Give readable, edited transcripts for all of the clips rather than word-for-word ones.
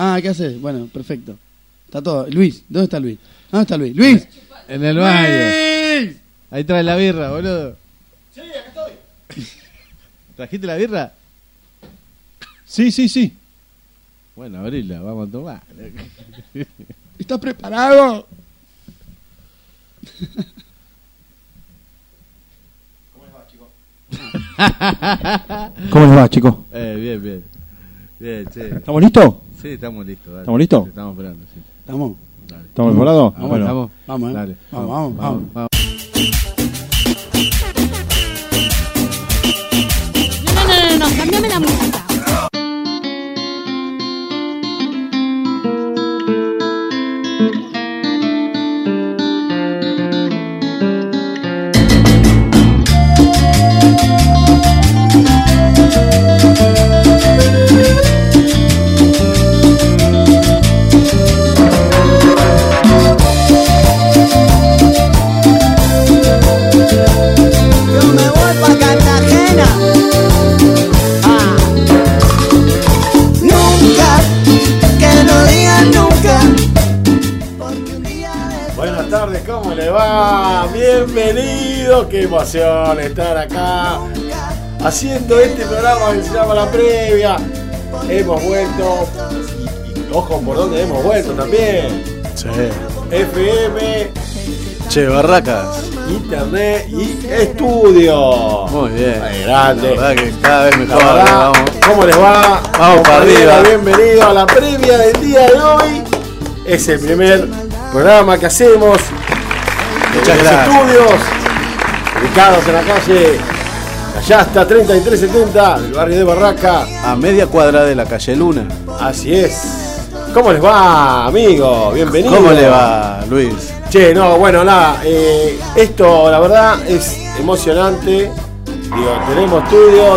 Ah, ¿qué haces? Bueno, perfecto. Está todo. Luis, ¿dónde está Luis? ¿Dónde está Luis? ¡Luis! En el baño. ¡Luis! Ahí trae la birra, boludo. Sí, acá estoy. ¿Trajiste la birra? Sí. Bueno, abrila, vamos a tomar. ¿Estás preparado? ¿Cómo les va, chicos? Bien. Bien, che. ¿Estamos listos? Sí, estamos listos. Dale. ¿Estamos listos? Te estamos esperando, sí. ¿Estamos? Dale. ¿Estamos preparados? Vamos. Vamos, Dale. Vamos. Vamos. No, cambiame la música. ¿Cómo le va? Bienvenido, qué emoción estar acá haciendo este programa que se llama La Previa. Hemos vuelto, y ojo por dónde hemos vuelto también. Sí. FM, Che, Barracas. Internet y estudio. Muy bien. Ay, grande. La verdad que cada vez mejor. La verdad, Vamos. ¿cómo les va? Vamos para arriba. Bienvenido a La Previa del día de hoy. Es el primer programa que hacemos. Muchas los gracias. Estudios ubicados en la calle Callasta 3370 del barrio de Barraca. A media cuadra de la calle Luna. Así es. ¿Cómo les va, amigo? Bienvenido. ¿Cómo le va, Luis? Che, no, bueno, nada. Esto, la verdad, es emocionante. Digo, tenemos estudio,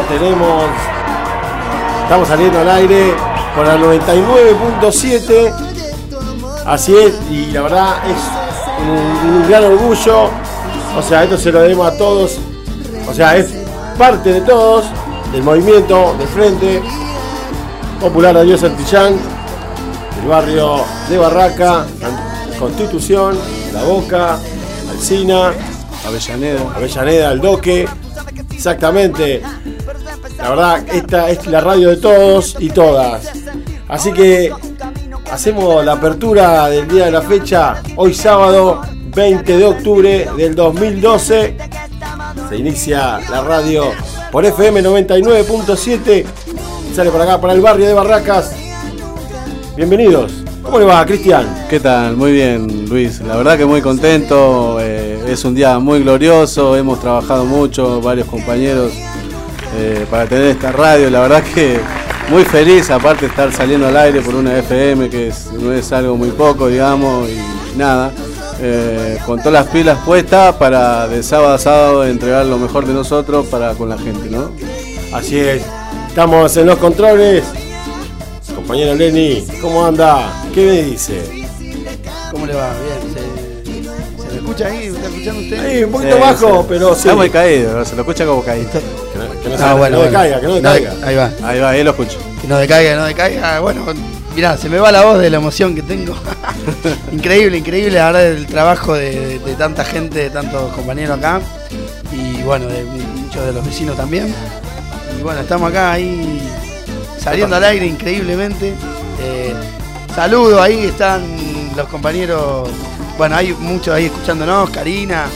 estamos saliendo al aire por la 99.7. Así es, y la verdad es un gran orgullo. O sea, esto se lo debemos a todos. O sea, es parte de todos, del movimiento de Frente Popular Darío Santillán, del barrio de Barraca, Constitución, La Boca, Alsina, Avellaneda, Aldoque. Exactamente. La verdad, esta es la radio de todos y todas. Así que hacemos la apertura del día de la fecha, hoy sábado 20 de octubre del 2012. Se inicia la radio por FM 99.7. Sale por acá, para el barrio de Barracas. Bienvenidos. ¿Cómo le va, Cristian? ¿Qué tal? Muy bien, Luis. La verdad que muy contento. Es un día muy glorioso. Hemos trabajado mucho, varios compañeros, para tener esta radio. La verdad que muy feliz, aparte de estar saliendo al aire por una FM, que no es algo muy poco, digamos, y nada. Con todas las pilas puestas para de sábado a sábado entregar lo mejor de nosotros con la gente, ¿no? Así es. Estamos en los controles. Compañero Lenny, ¿cómo anda? ¿Qué me dice? ¿Cómo le va? Bien. ¿Se me escucha ahí? ¿Me está escuchando usted? Ahí, un poquito bajo, sí. pero sí. Está muy caído, ¿no? Se lo escucha como caído. Que no decaiga. Ahí va. Ahí lo escucho. Que no decaiga. Bueno, mirá, se me va la voz de la emoción que tengo. Increíble, la verdad, el trabajo de tanta gente, de tantos compañeros acá. Y bueno, de muchos de los vecinos también. Y bueno, estamos acá ahí saliendo al aire increíblemente. Saludos, ahí están los compañeros. Bueno, hay muchos ahí escuchándonos, Karina.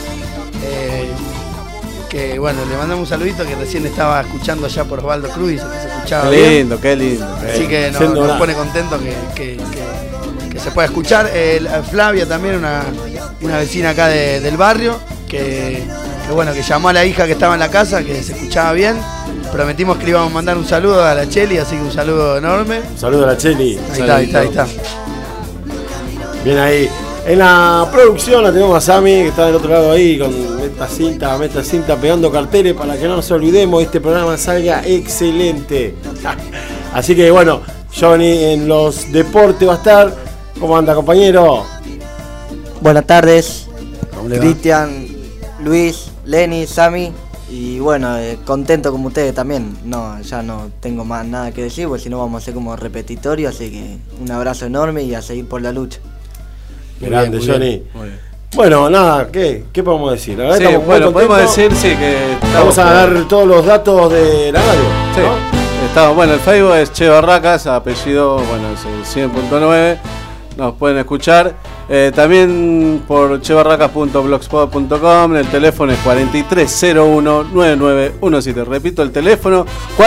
Que bueno, le mandamos un saludito que recién estaba escuchando allá por Osvaldo Cruz, dice que se escuchaba bien. Qué lindo. Así que nos pone contento que se pueda escuchar. Flavia también, una vecina acá del barrio, que bueno, que llamó a la hija que estaba en la casa, que se escuchaba bien. Prometimos que le íbamos a mandar un saludo a la Cheli, así que un saludo enorme. Un saludo a la Cheli. Ahí está. Bien ahí. En la producción la tenemos a Sammy, que está del otro lado ahí, con meta cinta, pegando carteles para que no nos olvidemos, este programa salga excelente. Así que bueno, Johnny en los deportes va a estar. ¿Cómo anda, compañero? Buenas tardes, Cristian, Luis, Lenny, Sammy. Y bueno, contento como ustedes también. No, ya no tengo más nada que decir, porque si no vamos a ser como repetitorio. Así que un abrazo enorme y a seguir por la lucha. Grande, Johnny. Bueno, nada, ¿qué podemos decir? La verdad Sí, estamos muy bueno, podemos contentos. decir que Vamos a dar todos los datos de la radio. Sí. ¿no? Bueno, el Facebook es Che Barracas, apellido, bueno, es el 100.9. Nos pueden escuchar. También por chebarracas.blogspot.com. El teléfono es 4301-9917. Repito, el teléfono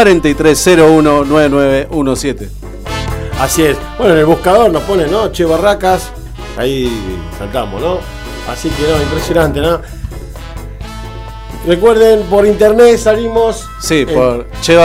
4301-9917. Así es. Bueno, en el buscador nos pone, ¿no? Che Barracas. Ahí saltamos, ¿no? Así que no, impresionante, ¿no? Recuerden, por internet salimos. Sí, por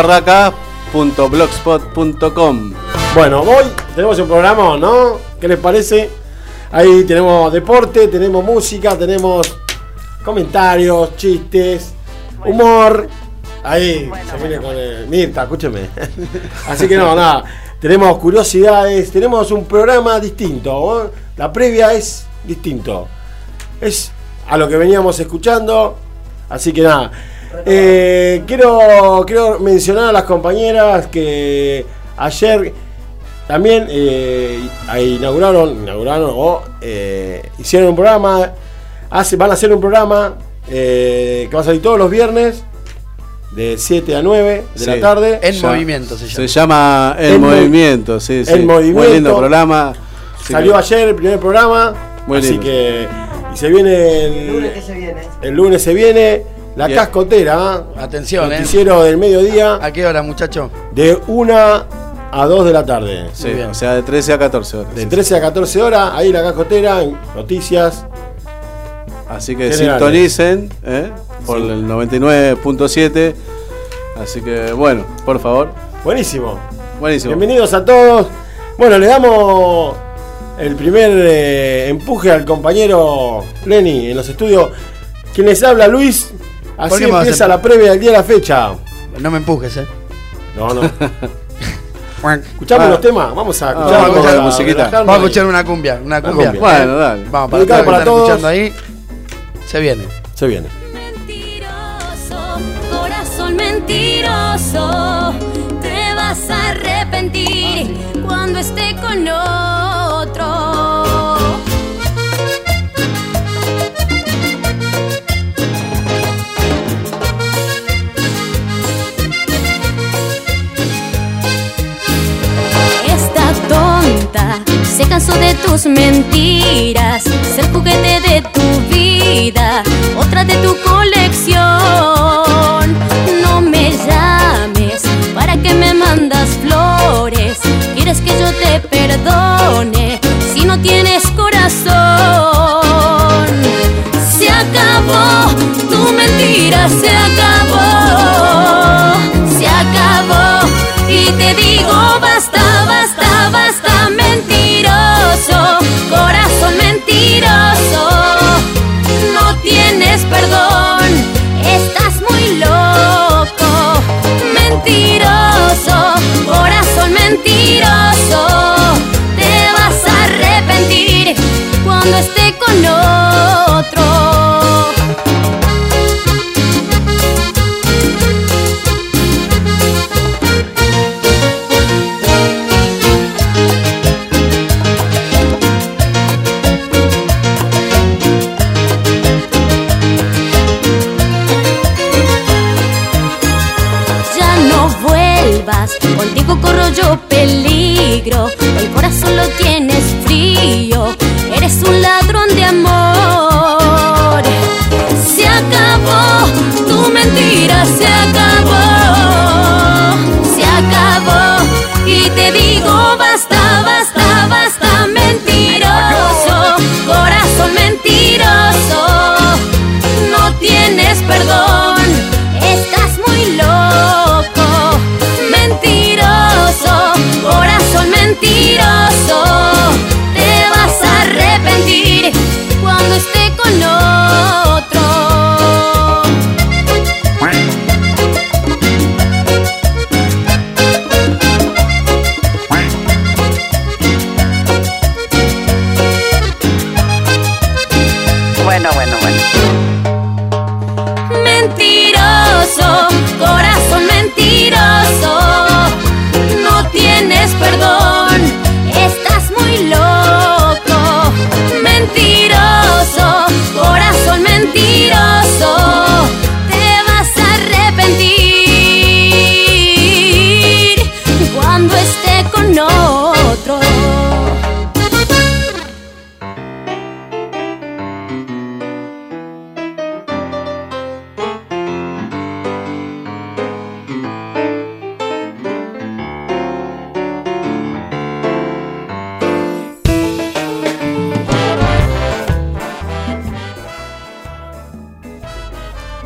chebarracas.blogspot.com. Bueno, hoy tenemos un programa, ¿no? ¿Qué les parece? Ahí tenemos deporte, tenemos música, tenemos comentarios, chistes, humor. Ahí se viene con el Mirta, escúcheme. Así que no, nada. Tenemos curiosidades, tenemos un programa distinto, ¿no? La previa es distinto. Es a lo que veníamos escuchando. Así que nada. Quiero mencionar a las compañeras que ayer también inauguraron o hicieron un programa. Van a hacer un programa que va a salir todos los viernes de 7 a 9 de la tarde. En Movimiento se llama. Se llama El Movimiento, sí. El Movimiento. Muy lindo programa. Salió ayer el primer programa. Muy así lindo. que. Y se viene el lunes se viene La Bien. Cascotera. Atención, Noticiero del mediodía. ¿A qué hora, muchacho? De 1 a 2 de la tarde. Sí, o sea, de 13 a 14 horas. De 13 a 14 horas. Ahí La Cascotera. Noticias. Así que Generales. sintonicen por el 99.7. Así que bueno, por favor. Buenísimo. Buenísimo. Bienvenidos a todos. Bueno, le damos el primer empuje al compañero Lenny en los estudios. Quien les habla, Luis. ¿Por Así qué me vas a empieza hacer- la previa del día de la fecha. No me empujes, No. Escuchamos los temas. Vamos a escuchar vamos a escuchar la musiquita. Vamos a escuchar una cumbia. Una cumbia. cumbia. Bueno, dale. Vamos, para Dedicado todos los para que están todos. escuchando ahí. Se viene. Se viene. Mentiroso, corazón mentiroso, te vas a arrepentir cuando esté con otro. Esta tonta se cansó de tus mentiras, ser juguete de tu vida, otra de tu colección. No me llames, ¿para qué me mandas flores? ¿Quieres que yo te perdone si no tienes corazón? Se acabó, tu mentira se acabó. Se acabó y te digo basta, basta, basta, mentiroso, corazón mentiroso, no tienes perdón, estás muy loco, mentiroso, corazón mentiroso, te vas a arrepentir cuando esté con otro. Ya no vuelvas, contigo corro yo peligro, el corazón lo tienes frío, eres un ladrón de amor. Se acabó, tu mentira se acabó, se acabó y te digo basta, basta, basta, mentiroso, corazón mentiroso, no tienes perdón, estás muy loco, mentiroso, corazón mentiroso, te vas a arrepentir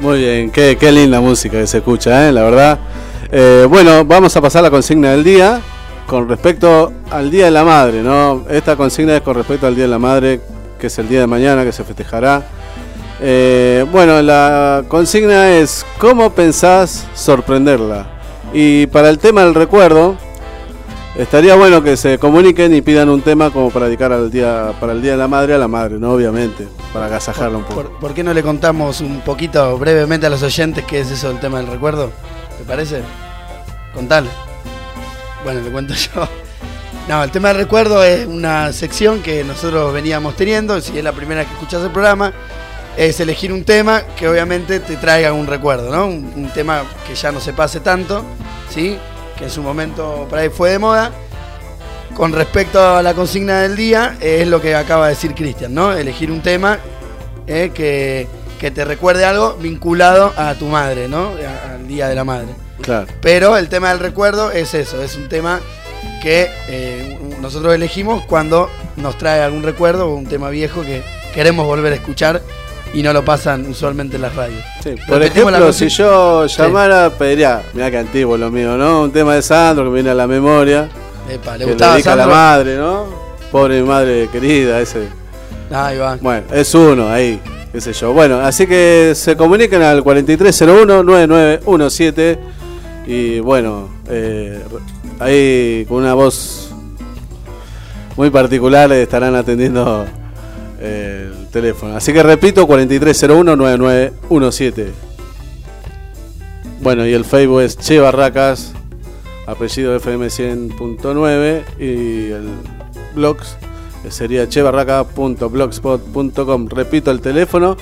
Muy bien, qué linda música que se escucha, la verdad. Bueno, vamos a pasar a la consigna del día con respecto al Día de la Madre, ¿no? Esta consigna es con respecto al Día de la Madre, que es el día de mañana, que se festejará. Bueno, la consigna es: ¿cómo pensás sorprenderla? Y para el tema del recuerdo, estaría bueno que se comuniquen y pidan un tema como para dedicar para el Día de la Madre a la madre, ¿no? Obviamente, para agasajarla un poco. ¿Por qué no le contamos un poquito brevemente a los oyentes qué es eso del tema del recuerdo? ¿Te parece? Contale. Bueno, le cuento yo. No, el tema del recuerdo es una sección que nosotros veníamos teniendo. Si es la primera que escuchás el programa, es elegir un tema que obviamente te traiga un recuerdo, ¿no? Un tema que ya no se pase tanto, ¿sí? Que en su momento por ahí fue de moda. Con respecto a la consigna del día, es lo que acaba de decir Cristian, ¿no? Elegir un tema que te recuerde algo vinculado a tu madre, ¿no? Al Día de la Madre. Claro. Pero el tema del recuerdo es eso, es un tema que nosotros elegimos cuando nos trae algún recuerdo o un tema viejo que queremos volver a escuchar y no lo pasan usualmente en las radios. Sí, por ejemplo, si yo llamara, pediría, mirá que antiguo lo mío, ¿no? Un tema de Sandro que me viene a la memoria. Epa, le que gustaba dedica Sandro? A la madre, ¿no? Pobre madre querida, ese. Ahí va. Bueno, es uno ahí, qué sé yo. Bueno, así que se comuniquen al 4301-9917 y bueno, ahí con una voz muy particular estarán atendiendo el teléfono. Así que repito, 4301-9917. Bueno, y el Facebook es Che Barracas, apellido FM 100.9, y el blog sería chebarraca.blogspot.com. Repito el teléfono,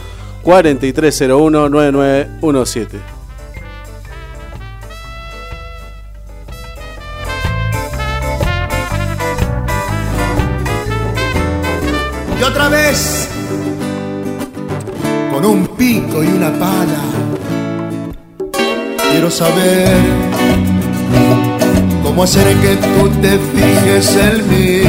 4301-9917. Y otra vez, con un pico y una pala, quiero saber cómo hacer que tú te fijes en mí.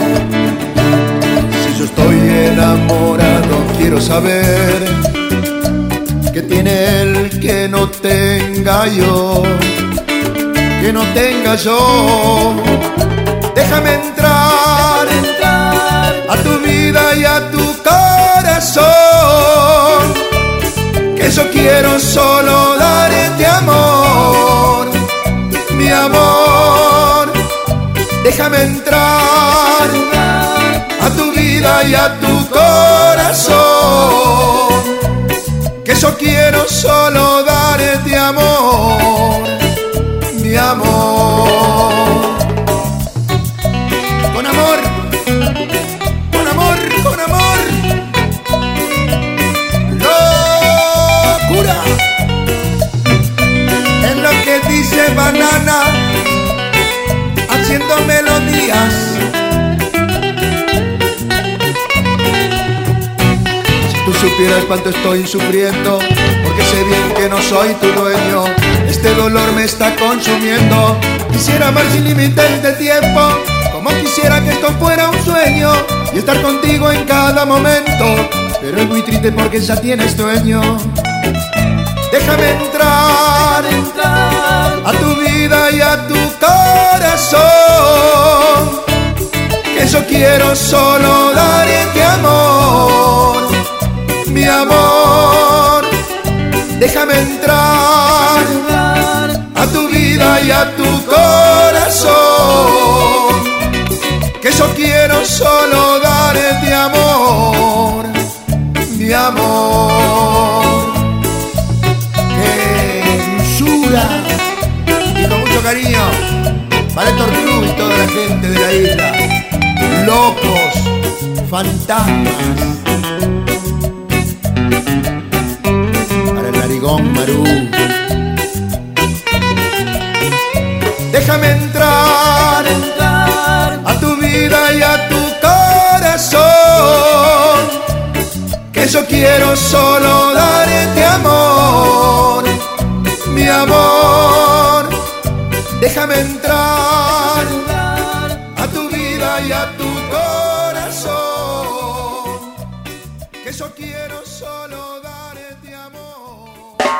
Si yo estoy enamorado, quiero saber qué tiene él que no tenga yo, que no tenga yo. Déjame entrar a tu vida y a tu corazón, que yo quiero solo darte amor, mi amor. Déjame entrar a tu vida y a tu corazón, que yo quiero solo darte amor, mi amor. Con amor, con amor, con amor. Locura. Es lo que dice Banana, haciendo melodías. Si tú supieras cuánto estoy sufriendo, porque sé bien que no soy tu dueño. Este dolor me está consumiendo. Quisiera amar sin límites de tiempo, como quisiera que esto fuera un sueño y estar contigo en cada momento, pero es muy triste porque ya tienes dueño. Déjame entrar a tu vida y a tu corazón, que yo quiero solo darte amor, mi amor. Déjame entrar a tu vida y a tu corazón, que yo quiero solo darte amor, mi amor. ¡Qué dulzura! Y con mucho cariño para Héctor Cruz y toda la gente de la isla. Locos, fantasmas. Para el narigón Marú. Déjame entrar a tu vida y a tu corazón, que yo quiero solo darte amor, mi amor. Déjame entrar a tu vida y a tu corazón, que yo quiero solo darte amor.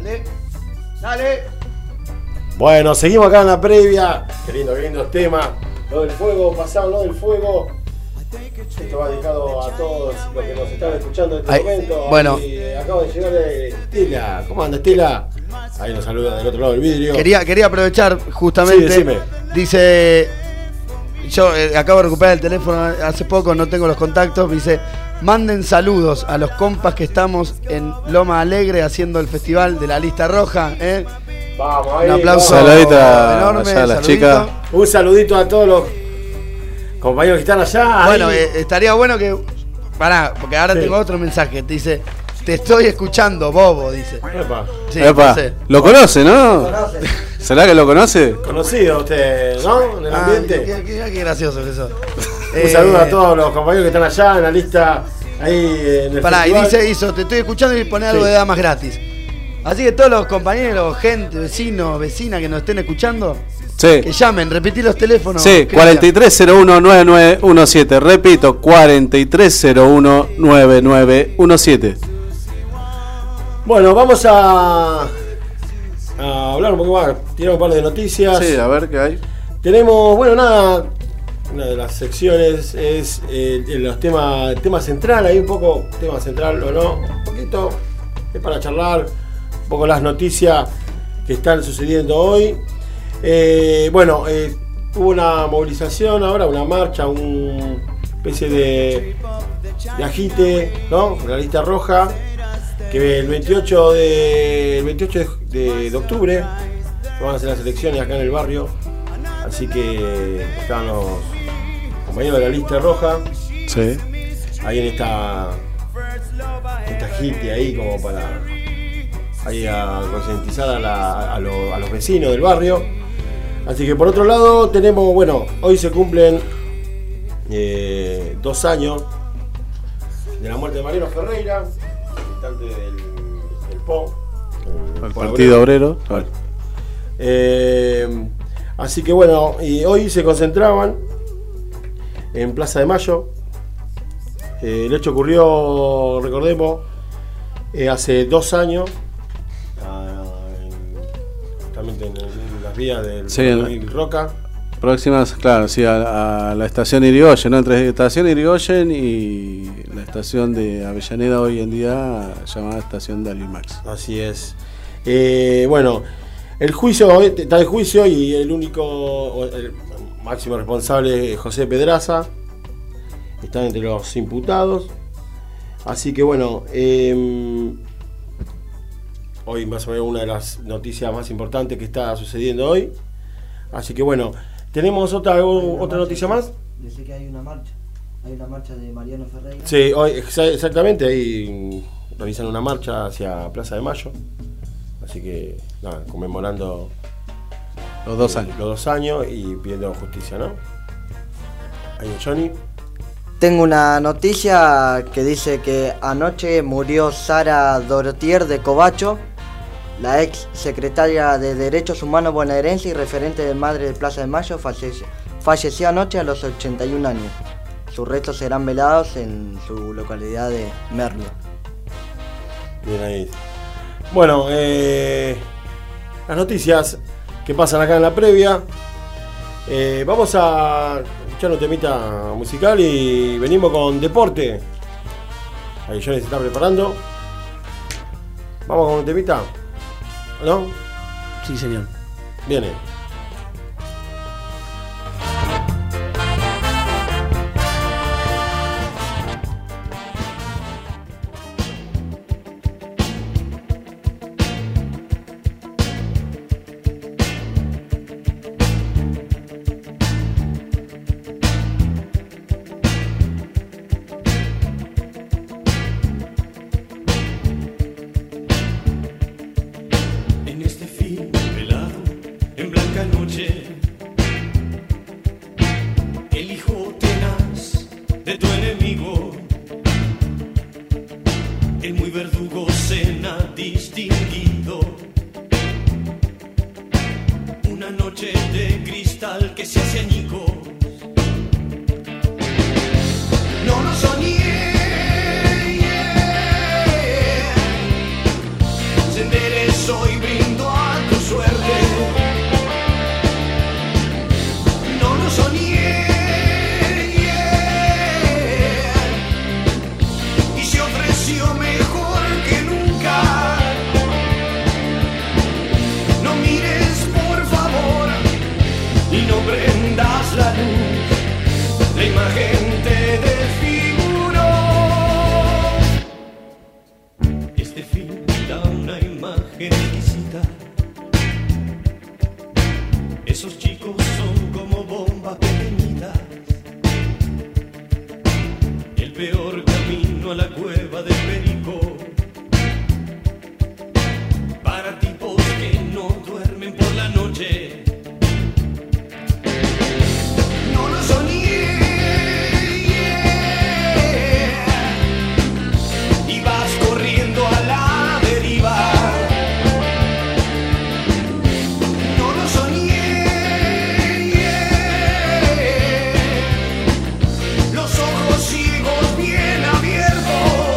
Dale. Bueno, seguimos acá en la previa. Qué lindo temas. Lo del fuego, pasado lo del fuego. Esto va dedicado a todos los que nos están escuchando en este momento. Bueno. Acaba de llegar Estela. ¿Cómo anda Estela? Ahí nos saluda del otro lado del vidrio. Quería aprovechar justamente. Sí, decime. Dice, yo acabo de recuperar el teléfono hace poco, no tengo los contactos. Me dice, manden saludos a los compas que estamos en Loma Alegre haciendo el festival de la Lista Roja. Vamos, ahí. Un aplauso saludita enorme. a las chicas. Un saludito a todos los compañeros que están allá. Bueno, ahí. estaría bueno que... Pará, porque ahora tengo otro mensaje. Te dice, te estoy escuchando, bobo, dice. Epa. Sí, Epa, no sé. lo conoce, ¿no? ¿Será que lo conoce? Conocido usted, ¿no? En el ambiente. Qué gracioso eso. Un saludo a todos los compañeros que están allá en la lista. Ahí en el Pará, y festival. dice, te estoy escuchando y pone algo Sí. de damas gratis. Así que todos los compañeros, gente, vecinos, vecinas que nos estén escuchando, Sí. que llamen, repetí los teléfonos. Sí, 4301-9917. Repito, 4301-9917. Bueno, vamos a hablar un poco más, tirar un par de noticias. Sí, a ver qué hay. Tenemos, bueno, nada, una de las secciones es los temas, el tema central, hay un poco, tema central o no, un poquito, es para charlar, un poco las noticias que están sucediendo hoy. Hubo una movilización ahora, una marcha, una especie de agite, ¿no? La Lista Roja, que el 28 de octubre van a hacer las elecciones acá en el barrio, así que estaban los compañeros de la Lista Roja, Sí. ahí en esta agite ahí como para ahí a concientizar a los vecinos del barrio. Así que por otro lado tenemos, bueno, hoy se cumplen 2 años de la muerte de Mariano Ferreira, militante del PO, El Partido Obrero. Bueno. Así que bueno, y hoy se concentraban en Plaza de Mayo. El hecho ocurrió, recordemos, hace 2 años, justamente en las vías del Roca. Próximas, claro, sí, a la estación Irigoyen, ¿no? Entre estación Irigoyen y la estación de Avellaneda, hoy en día llamada estación de Alimax. Así es. Bueno, el juicio, está el juicio y el máximo responsable es José Pedraza. Están entre los imputados. Así que bueno, hoy más o menos una de las noticias más importantes que está sucediendo hoy. Así que bueno, ¿tenemos otra noticia más? Dice que hay una marcha de Mariano Ferreira. Sí, hoy exactamente, ahí realizan una marcha hacia Plaza de Mayo. Así que nada, conmemorando Los 2 años. Los 2 años y pidiendo justicia, ¿no? Ahí Johnny. Tengo una noticia que dice que anoche murió Sara Dorotier de Covacho, la ex secretaria de Derechos Humanos bonaerense y referente de Madre de Plaza de Mayo. Falleció anoche a los 81 años. Sus restos serán velados en su localidad de Merlo. Bien ahí. Bueno, las noticias que pasan acá en la previa. Vamos a escuchar un temita musical y venimos con deporte. Ahí Johnny se está preparando. Vamos con un temita, ¿no? Sí, señor. Viene. En este fin velado, en blanca noche, el hijo tenaz de tu enemigo, el muy verdugo cena distinguido, una noche de cristal que se hace añicos. No lo soñé, se endereza enderezo y brindo a tu suerte. No lo soñé, y se ofreció mejor que nunca. No mires por favor y no prendas la luz, la imagen te desfiguró. Este film da una imagen exquisita. Esos chicos son como bombas pequeñitas. El peor camino a la cueva del perico, para tipos que no duermen por la noche. No lo soñé, y vas corriendo a la deriva. No lo soñé, los ojos ciegos bien abiertos.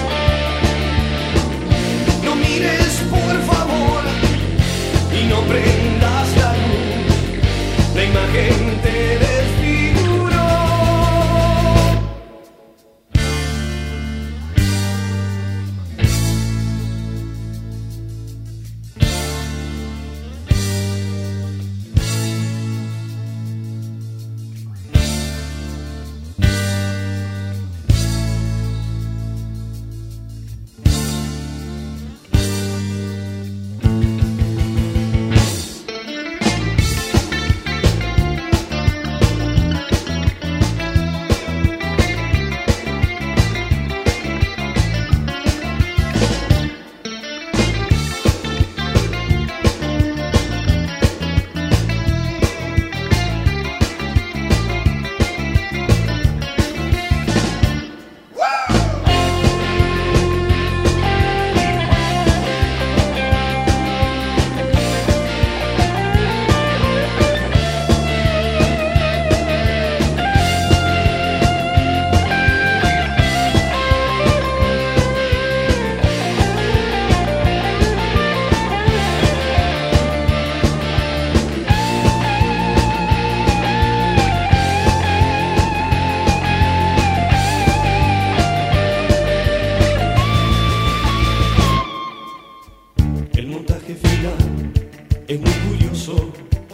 No mires por favor y no prendas la luz, la imagen te desfiguró. El montaje final es muy curioso,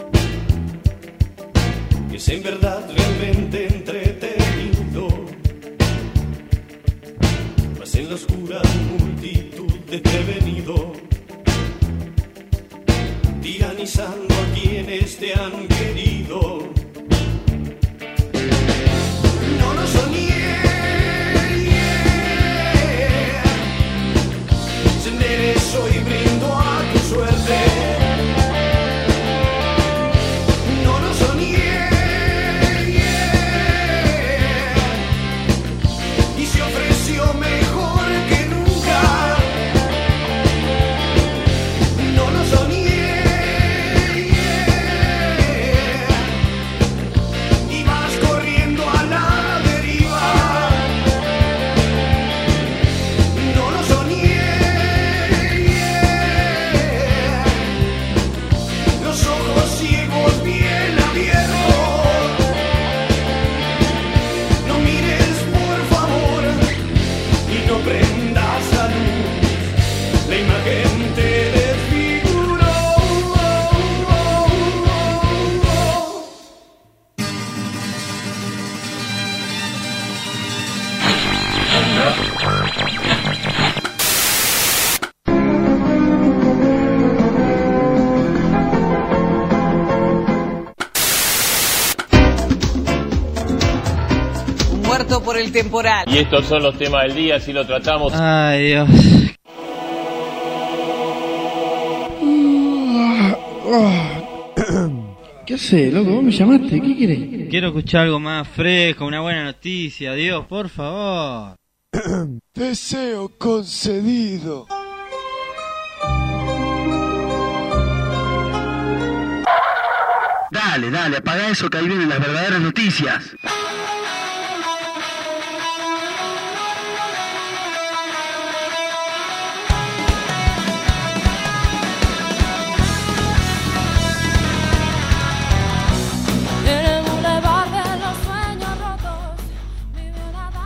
es en verdad realmente entretenido. Mas en la oscura multitud desprevenido, tiranizando a quienes te han querido. No lo soñé, se enderezó y brindo a tu suerte. No lo soñé, y se ofreció mejor que nunca. No lo soñé, y vas corriendo a la deriva. No lo soñé, los ojos ciegos bien abiertos. No mires por favor y no prendas la luz, la imagen te desfiguró. Muerto por el temporal. Y estos son los temas del día, si lo tratamos. Ay, Dios. ¿Qué haces, loco? ¿Vos me llamaste? ¿Qué querés? Quiero escuchar algo más fresco, una buena noticia. Dios, por favor. Deseo concedido. Dale, dale, apaga eso que ahí vienen las verdaderas noticias.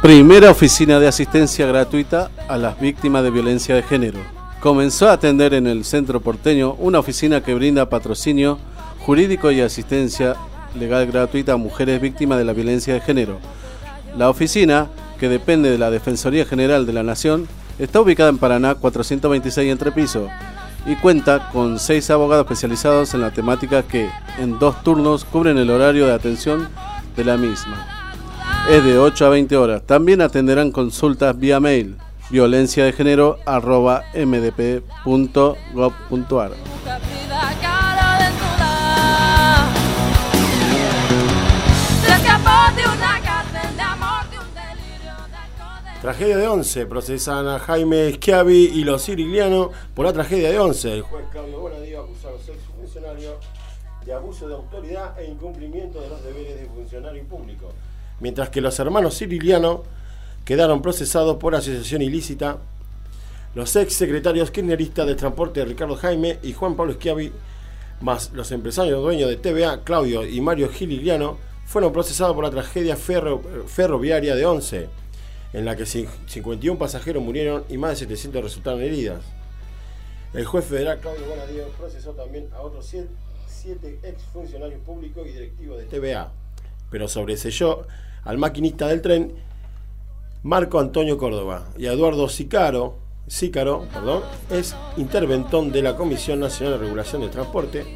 Primera oficina de asistencia gratuita a las víctimas de violencia de género. Comenzó a atender en el centro porteño una oficina que brinda patrocinio jurídico y asistencia legal gratuita a mujeres víctimas de la violencia de género. La oficina, que depende de la Defensoría General de la Nación, está ubicada en Paraná 426 Entrepiso y cuenta con 6 abogados especializados en la temática que, en 2 turnos, cubren el horario de atención de la misma. Es de 8 a 20 horas. También atenderán consultas vía mail violenciadegénero@mdp.gov.ar. Tragedia de Once. Procesan a Jaime Schiavi y los Sirigliano por la tragedia de Once. El juez Claudio Bonadío acusó a los exfuncionarios de abuso de autoridad e incumplimiento de los deberes de funcionario público, mientras que los hermanos Sirigliano quedaron procesados por asociación ilícita. Los ex secretarios kirchneristas de transporte Ricardo Jaime y Juan Pablo Schiavi, más los empresarios dueños de TVA, Claudio y Mario Sirigliano, fueron procesados por la tragedia ferroviaria de Once, en la que 51 pasajeros murieron y más de 700 resultaron heridas. El juez federal Claudio Bonadío procesó también a otros 7 ex funcionarios públicos y directivos de TVA, pero sobreseyó al maquinista del tren Marco Antonio Córdoba y a Eduardo Sícaro, es interventón de la Comisión Nacional de Regulación del Transporte,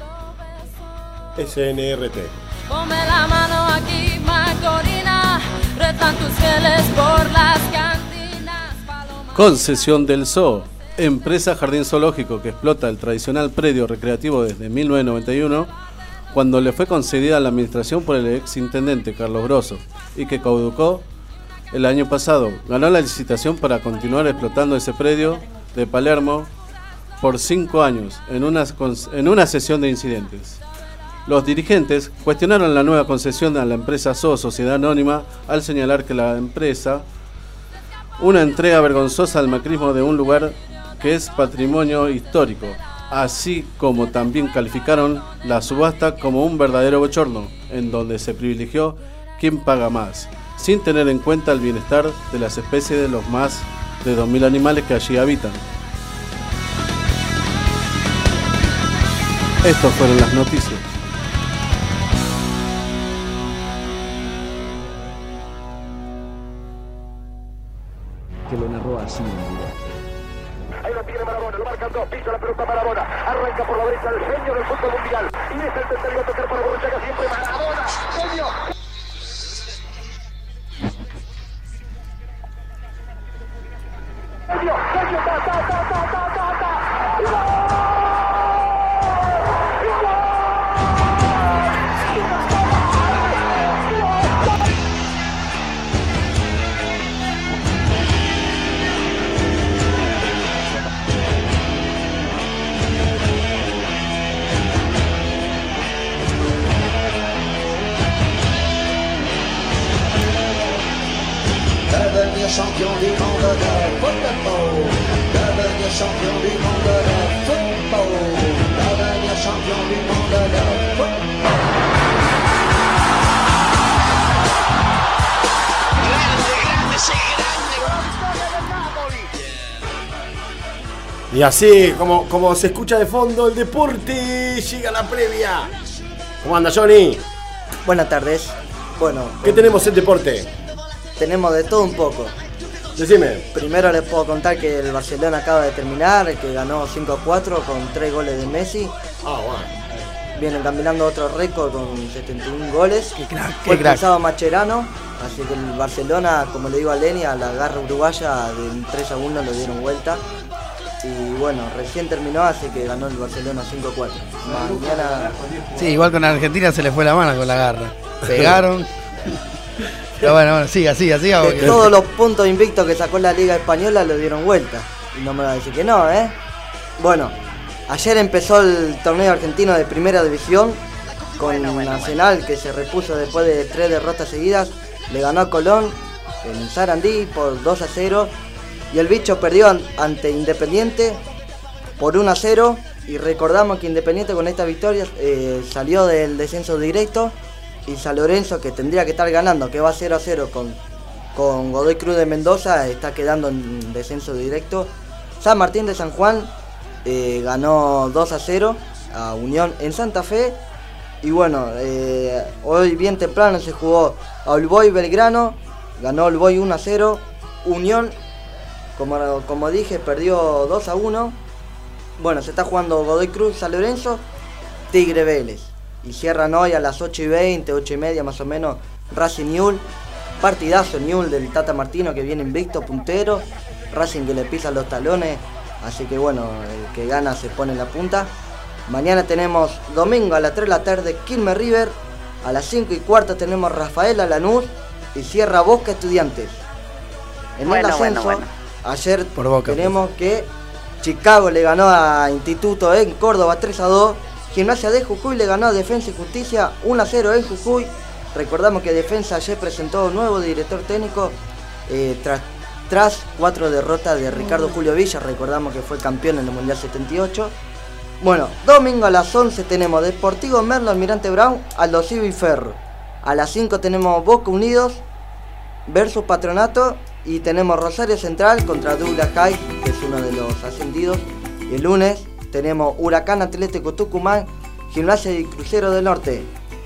SNRT. Ponme la mano aquí, Macorina, rezan tus fieles por las cantinas. Concesión del Zoo, empresa jardín zoológico que explota el tradicional predio recreativo desde 1991, cuando le fue concedida la administración por el ex intendente Carlos Grosso y que caducó el año pasado. Ganó la licitación para continuar explotando ese predio de Palermo por 5 años en una sesión de incidentes. Los dirigentes cuestionaron la nueva concesión a la empresa Zoo, Sociedad Anónima, al señalar que la empresa, una entrega vergonzosa al macrismo de un lugar que es patrimonio histórico, así como también calificaron la subasta como un verdadero bochorno, en donde se privilegió quién paga más, sin tener en cuenta el bienestar de las especies de los más de 2.000 animales que allí habitan. Estas fueron las noticias. Que lo narró así. Ahí lo tiene Maradona, lo marcan 2, pisa la pelota Maradona, arranca por la derecha el genio del fútbol mundial, y es el tercero a tocar para Borruchaga, siempre Maradona, genio. Genio, Devenir champion du monde de football, devenir champion du monde de football, devenir champion du monde de football. Y así, como se escucha de fondo el deporte, llega la previa. ¿Cómo anda, Johnny? Buenas tardes. Bueno, ¿qué tenemos en deporte? Tenemos de todo un poco. Decime. Primero les puedo contar que el Barcelona acaba de terminar, que ganó 5-4 con 3 goles de Messi. Ah, bueno. Vienen caminando otro récord con 71 goles. Qué crack. Fue expulsado Mascherano, así que el Barcelona, como le digo a Leni, a la garra uruguaya de 3-1 lo dieron vuelta. Y bueno, recién terminó, así que ganó el Barcelona 5-4. Mañana... Sí, igual con Argentina se le fue la mano con la garra. Pegaron. Pero bueno, siga. Porque... Todos los puntos invictos que sacó la Liga Española lo dieron vuelta. Y no me va a decir que no, ¿eh? Bueno, ayer empezó el torneo argentino de primera división con Nacional, que se repuso después de 3 derrotas seguidas. Le ganó a Colón en Sarandí por 2-0. Y el bicho perdió ante Independiente por 1-0. Y recordamos que Independiente con esta victoria salió del descenso directo. Y San Lorenzo, que tendría que estar ganando, que va 0-0 con con Godoy Cruz de Mendoza está quedando en descenso directo. San Martín de San Juan ganó 2-0 a Unión en Santa Fe. Y bueno, hoy bien temprano se jugó a All Boys Belgrano, ganó All Boys 1-0. Unión, como dije, perdió 2-1. Bueno, se está jugando Godoy Cruz San Lorenzo, Tigre Vélez. Y cierran hoy a las 8:20, 8:30 más o menos, Racing Newell. Partidazo Newell del Tata Martino, que viene invicto, puntero. Racing que le pisa los talones, así que bueno, el que gana se pone en la punta. Mañana tenemos domingo a las 3 de la tarde Quilmes River. A las 5:15 tenemos Rafaela Lanús y cierra Boca Estudiantes. En el ascenso, ayer tenemos que Chicago le ganó a Instituto en Córdoba 3-2. Gimnasia de Jujuy le ganó a Defensa y Justicia 1-0 en Jujuy. Recordamos que Defensa ayer presentó un nuevo director técnico tras 4 derrotas de Ricardo Julio Villa. Recordamos que fue campeón en el Mundial 78. Bueno, domingo a las 11 tenemos Deportivo Merlo, Almirante Brown, Aldo Civi y Ferro. A las 5 tenemos Boca Unidos versus Patronato. Y tenemos Rosario Central contra Douglas High, que es uno de los ascendidos. Y el lunes tenemos Huracán Atlético Tucumán, Gimnasia y Crucero del Norte.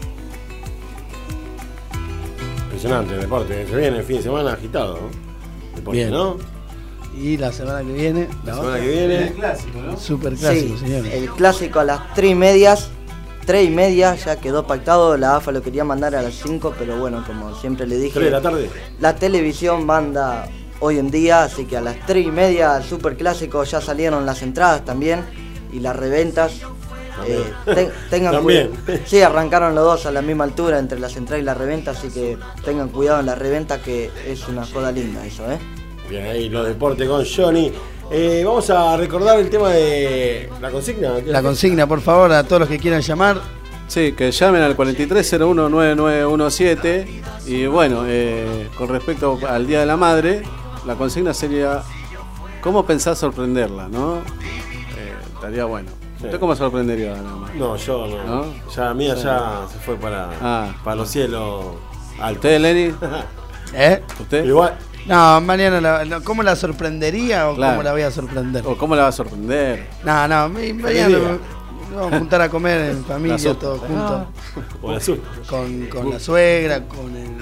Impresionante el deporte. Se viene el fin de semana agitado, ¿no? Deporte, bien, ¿no? Y la semana que viene. La semana que viene. El clásico, ¿no? Super clásico, sí, señores. El clásico a las 3:30. 3:30 ya quedó pactado. La AFA lo quería mandar a las 5, pero bueno, como siempre le dije. 3 de la tarde. La televisión manda hoy en día, así que a las 3:30 el super clásico ya salieron las entradas también y las reventas. Tengan cuidado. Sí, arrancaron los dos a la misma altura entre las entradas y la reventa, así que tengan cuidado en la reventa, que es una joda linda eso, ¿eh? Bien, ahí los deportes con Johnny. Vamos a recordar el tema de la consigna. La consigna, por favor, a todos los que quieran llamar. Sí, que llamen al 43019917. Y bueno, con respecto al Día de la Madre, la consigna sería: ¿cómo pensás sorprenderla, no? Estaría bueno. Sí. ¿Usted cómo sorprendería a la madre? No, yo no. Ya la mía ya se fue para los cielos altos. ¿Usted, Lenny? ¿Usted? Igual. No, mañana ¿cómo la sorprendería o Claro. cómo la voy a sorprender? ¿O cómo la va a sorprender? No, mañana nos vamos a juntar a comer en familia, todos juntos. Con la suegra, con mi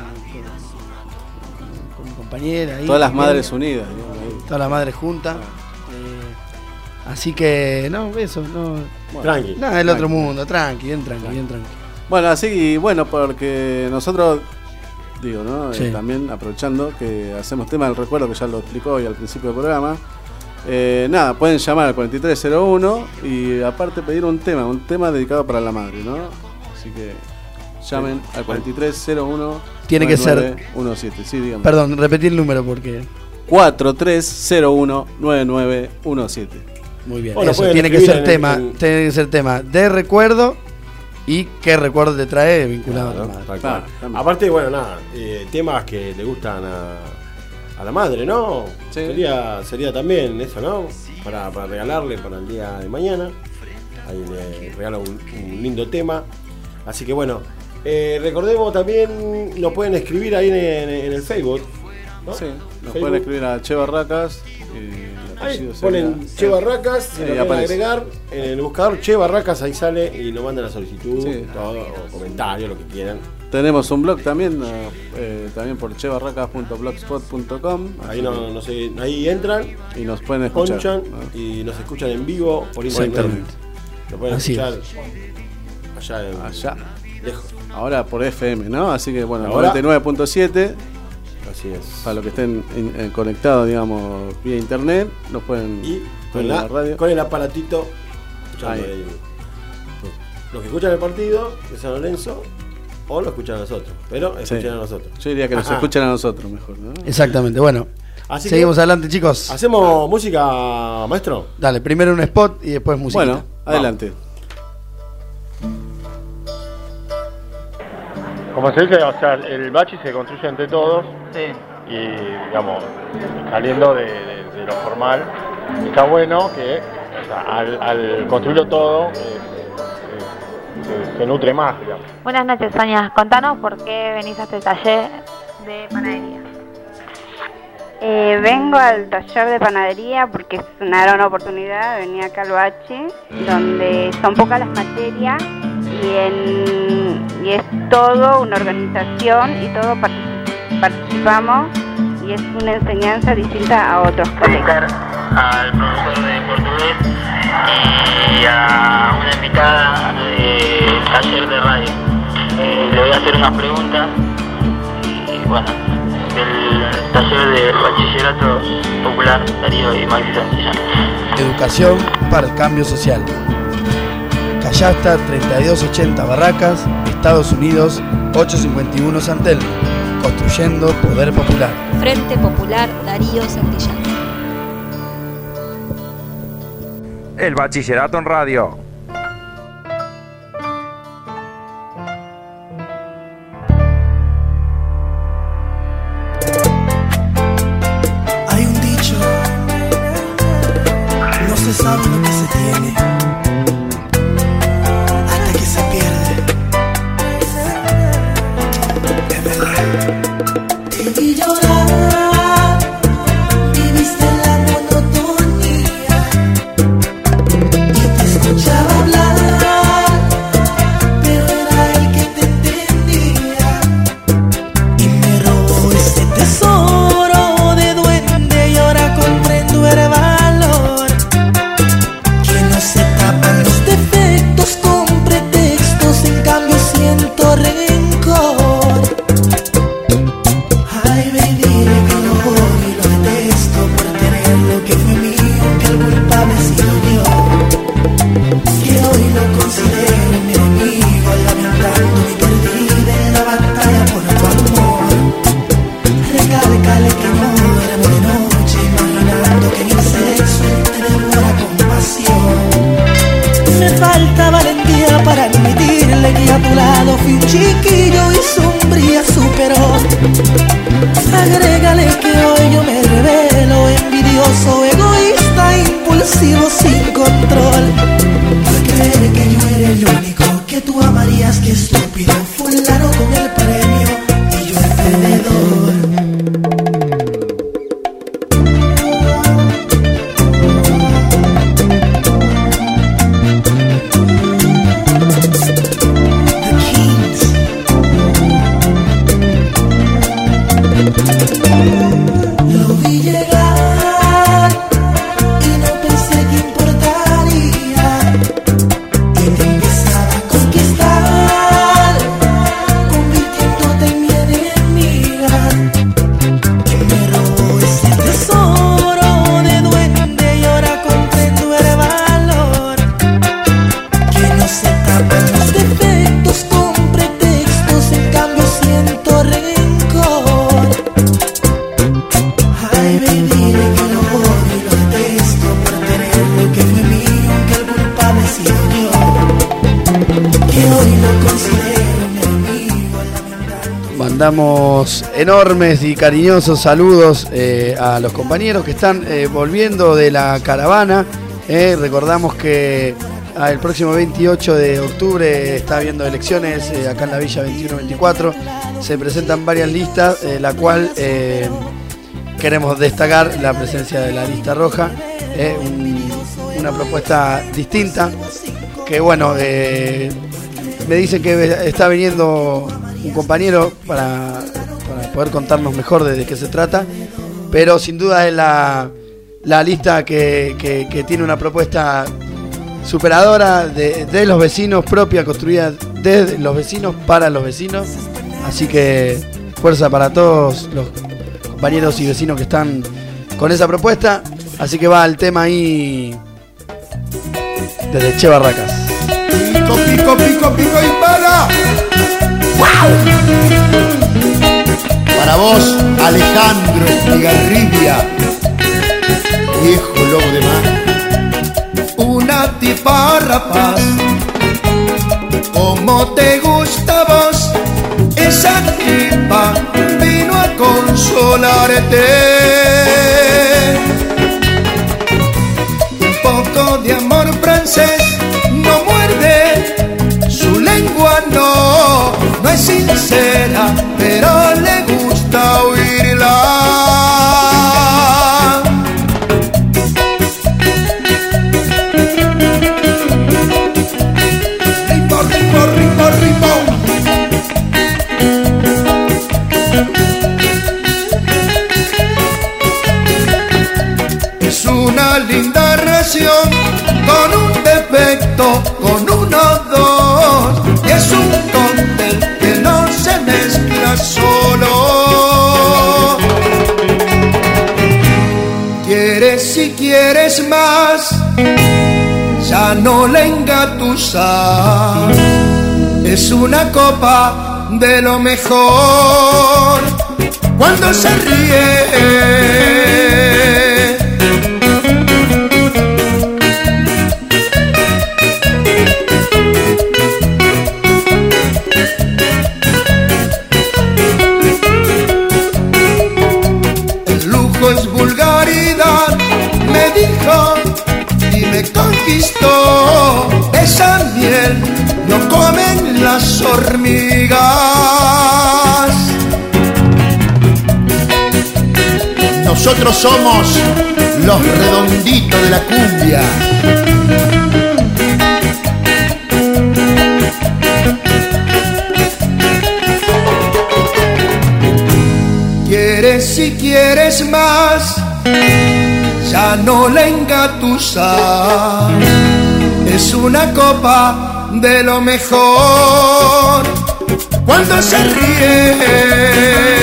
compañera. Ahí, todas las también. madres unidas. Digamos, ahí. Todas las madres juntas. Así que, no, eso, no. Bueno, tranqui. Nada del otro mundo, bien tranqui. Bueno, así, y bueno, porque nosotros, digo, ¿no? Sí. También aprovechando que hacemos tema del recuerdo, que ya lo explicó hoy al principio del programa. Nada, pueden llamar al 4301 y aparte pedir un tema dedicado para la madre, ¿no? Así que llamen al 4301. Tiene que ser 17, sí, dígame. Perdón, repetí el número porque 43019917. Muy bien. Bueno, eso tiene que ser tiene que ser tema de recuerdo y qué recuerdo te trae vinculado a la madre. Claro. Aparte, bueno, nada, temas que le gustan a la madre, ¿no? Sí. Sería también eso, ¿no? Para regalarle para el día de mañana. Ahí le regalo un lindo tema. Así que bueno, recordemos también, nos pueden escribir ahí en el Facebook, ¿no? Sí, nos pueden escribir a Che Barracas. Ahí ponen Che Barracas, si lo quieren agregar en el buscador Che Barracas, ahí sale y nos mandan la solicitud, todo, o comentario, lo que quieran. Tenemos un blog también, también por chebarracas.blogspot.com. Ahí ahí entran y nos pueden escuchar. Ponchan, y nos escuchan en vivo por internet. Lo pueden escuchar allá lejos. Ahora por FM, ¿no? Así que bueno, 99.7. Así es. Para los que estén conectados, digamos, vía internet, nos pueden con la radio. Con el aparatito. Ahí. Los que escuchan el partido de San Lorenzo o lo escuchan a nosotros, pero escuchan a nosotros. Yo diría que nos escuchan a nosotros mejor, ¿no? Exactamente, bueno. Así seguimos adelante, chicos. ¿Hacemos música, maestro? Dale, primero un spot y después música. Bueno, adelante. Como se dice, o sea, el bachi se construye entre todos. Sí. Y, digamos, saliendo de lo formal. Está bueno que, o sea, al construirlo todo, se nutre más, digamos. Buenas noches, Sonia. Contanos por qué venís a este taller de panadería. Vengo al taller de panadería porque es una gran oportunidad de venir acá al Bachi, donde son pocas las materias y es todo una organización y todos participamos y es una enseñanza distinta a otros colegas. Al profesor de portugués y a una invitada de taller de radio. Le voy a hacer unas preguntas y bueno, del taller de bachillerato popular Darío y Maxi Santillán. Educación para el cambio social. Callasta 3280 Barracas, Estados Unidos 851 San Telmo. Construyendo poder popular. Frente Popular Darío Santillán. El bachillerato en radio. Hay un dicho, no se sabe lo que se tiene hasta que se pierde. Es verdad. Te vi llorar, viviste la monotonía y te escuchaba hablar, pero era el que te entendía y me robó ese tesoro de duende y ahora comprendo el valor, que no se tapan los defectos con pretextos, en cambio siento rencor. Ay, baby, dile que lo odio y lo detesto por tener lo que fue mío, que el culpable ha sido yo, que hoy lo considero mi enemigo, lamentando mi perdida en la batalla por tu amor. Recálcale que no duermo de noche, imaginando que mi sexo te devora con pasión. Me falta valentía para admitirle que a tu lado fui un chiquillo y sombría superó. Agrégale que hoy yo me revelo, envidioso, egoísta, impulsivo, sin control. Al creer que yo era el único que tú amarías, que estúpido, fulano con el premio y yo el perdedor. Lo vi llegar y no pensé que importaría, y te empezaba a conquistar, convirtiéndote en mi enemiga, y me robó ese tesoro de duende y ahora comprendo el valor, que no se tapan los defectos con pretextos, en cambio siento rencor. Ay, baby, dile que lo odio y lo detesto por tener lo que fue mío, que el culpable ha sido yo, que hoy lo considero mi enemigo, lamentando. Mandamos enormes y cariñosos saludos a los compañeros que están volviendo de la caravana. Recordamos que el próximo 28 de octubre está habiendo elecciones acá en la Villa 21-24. Se presentan varias listas, la cual queremos destacar la presencia de la lista roja, una propuesta distinta, que bueno, me dicen que está viniendo un compañero para poder contarnos mejor de qué se trata, pero sin duda es la lista que tiene una propuesta superadora de los vecinos, propia, construida desde los vecinos para los vecinos, así que fuerza para todos los compañeros y vecinos que están con esa propuesta. Así que va el tema ahí desde Che Barracas. Pico, pico, pico, pico y para. ¡Wow! Para vos, Alejandro Estigarribia, viejo lobo de mar. Una tipa rapaz, como te gusta a vos, esa tipa vino a consolarte. Un poco de amor francés no muerde, su lengua no es sincera, pero le gusta oírla. combinación, con un defecto, con uno o dos. Es un cóctel que no se mezcla solo. Quieres si quieres más, ya no le engatusas. Es una copa de lo mejor cuando se ríe. El lujo es vulgaridad, me dijo y me conquistó. Esa miel no comen las hormigas. Nosotros somos los redonditos de la cumbia. Quieres si quieres más, ya no le engatusas. Es una copa de lo mejor cuando se ríe.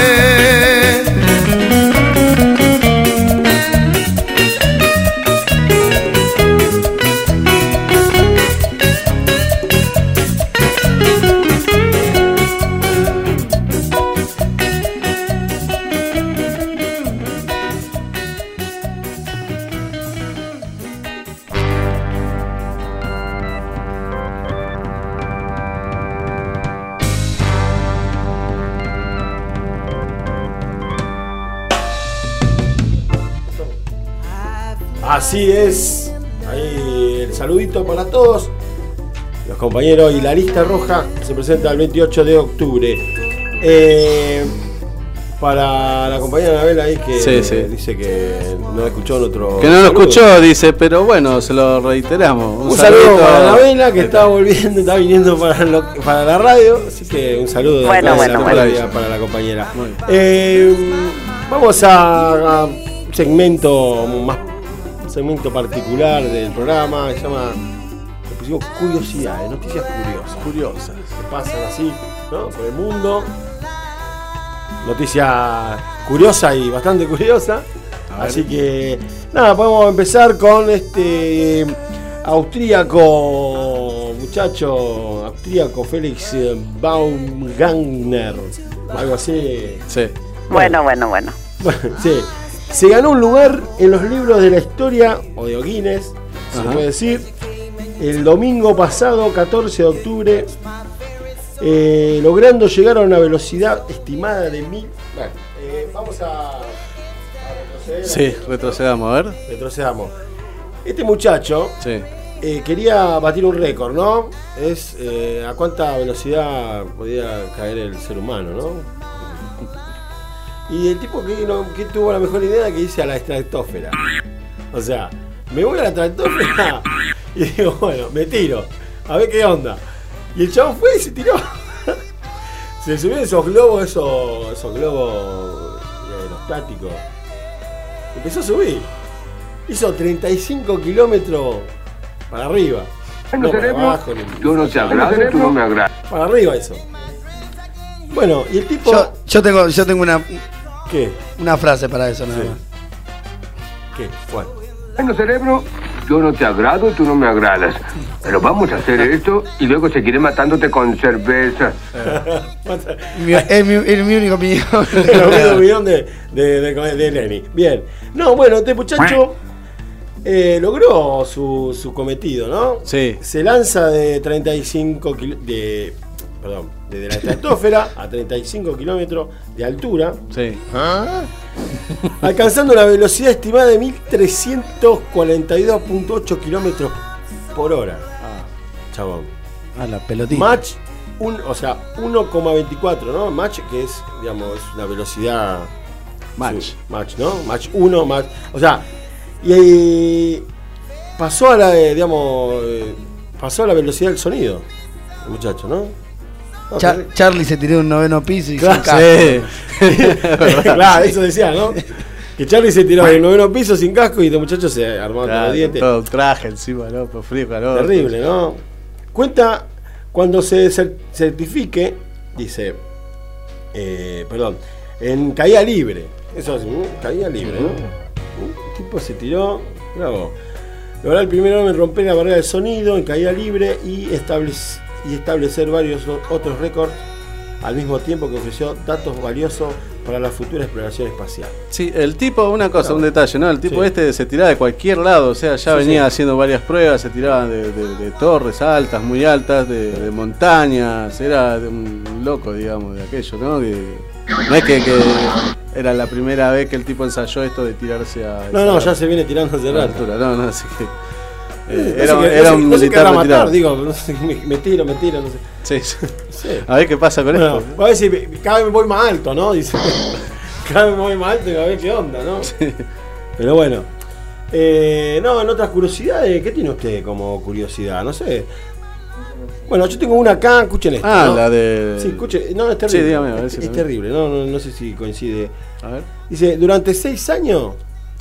Así es, ahí el saludito para todos los compañeros. Y la lista roja se presenta el 28 de octubre. Para la compañera Anabela ahí que dice que no escuchó en otro. Que no lo escuchó, dice, pero bueno, se lo reiteramos. Un saludo para Anabela que está volviendo, está viniendo para la radio. Así que un saludo para la compañera. Vamos a un segmento segmento particular del programa, se llama, le pusimos curiosidades, noticias curiosas, que pasan así, ¿no? Por el mundo. Noticia curiosa y bastante curiosa. Así que nada, podemos empezar con este austríaco Félix Baumgartner, algo así. Sí. Bueno. Sí. Se ganó un lugar en los libros de la historia, o de Guinness, se puede decir, el domingo pasado, 14 de octubre, logrando llegar a una velocidad estimada de 1000. Bueno, vamos a retroceder. Sí, retrocedamos, a ver. Retrocedamos. Este muchacho quería batir un récord, ¿no? Es a cuánta velocidad podía caer el ser humano, ¿no? Y el tipo que tuvo la mejor idea, que dice a la estratosfera. O sea, me voy a la estratosfera y digo, bueno, me tiro, a ver qué onda. Y el chabón fue y se tiró. Se subió esos globos, esos globos aerostáticos. Empezó a subir. Hizo 35 kilómetros para arriba. No para abajo, yo no te agrado, tú no me agradas. Para arriba eso. Bueno, y el tipo... Yo tengo una... ¿Qué? Una frase para eso, nada más. ¿Qué? ¿Cuál? Bueno, cerebro, yo no te agrado, tú no me agradas. Pero vamos a hacer esto y luego seguiré matándote con cerveza. Es mi único opinión. El único opinión de Lenny. Bien. No, bueno, este muchacho logró su cometido, ¿no? Sí. Se lanza de 35 desde la estratosfera a 35 kilómetros de altura. Sí. Alcanzando una velocidad estimada de 1342.8 kilómetros por hora. Chabón. La pelotita. Mach 1,24, ¿no? Mach, que es, digamos, es una velocidad. Mach, ¿no? Mach 1, Mach. O sea, y pasó a la, pasó a la velocidad del sonido. El muchacho, ¿no? Charlie se tiró un 9º piso y claro, claro, claro, eso decía, ¿no? Que Charlie se tiró del 9º piso sin casco y este muchacho se armó con los dientes. Todo un traje encima, ¿no? Por frío, calor. Terrible, ¿no? Cuenta, cuando se certifique, dice, en caída libre. Eso es, caída libre, ¿no? El tipo se tiró, bravo. Lograr el primer hombre en romper la barrera del sonido en caída libre y establecer varios otros récords al mismo tiempo que ofreció datos valiosos para la futura exploración espacial. Sí, el tipo, una cosa, un detalle, ¿no? El tipo se tiraba de cualquier lado, o sea, ya venía haciendo varias pruebas, se tiraba de torres altas, muy altas, de montañas, era un loco, digamos, de aquello, ¿no? No es que era la primera vez que el tipo ensayó esto de tirarse a... No, ya se viene tirando hace rato. Altura, no, así que... era un militar retirado. Digo, no sé, me tiro, no sé. Sí. A ver qué pasa con esto. A ver si cada vez me voy más alto, ¿no? Dice, cada vez me voy más alto y a ver qué onda, ¿no? Sí. Pero bueno. En otras curiosidades, ¿qué tiene usted como curiosidad? No sé. Bueno, yo tengo una acá, escuchen esto. ¿no? La de... Sí, escuchen. No, es terrible. Sí, dígame, a ver si es terrible, no sé si coincide. A ver. Dice, durante 6 años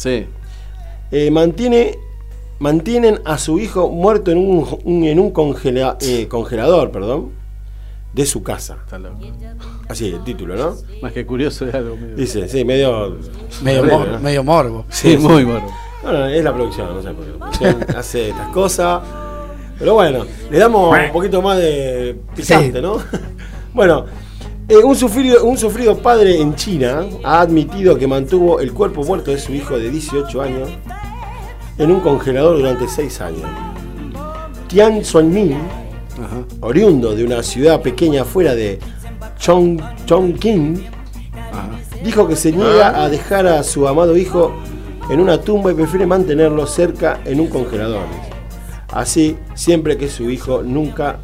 mantienen a su hijo muerto en un congelador, de su casa. Está loco. Así el título, ¿no? Más que curioso es algo medio... Dice, sí, medio morbo. Sí, muy morbo. Bueno, es la producción, no sé por qué. La producción hace estas cosas. Pero bueno, le damos un poquito más de picante, ¿no? Bueno, un sufrido padre en China ha admitido que mantuvo el cuerpo muerto de su hijo de 18 años en un congelador durante 6 años. Tian Xuanmin, oriundo de una ciudad pequeña fuera de Chongqing, dijo que se niega a dejar a su amado hijo en una tumba y prefiere mantenerlo cerca en un congelador. Así siente que su hijo nunca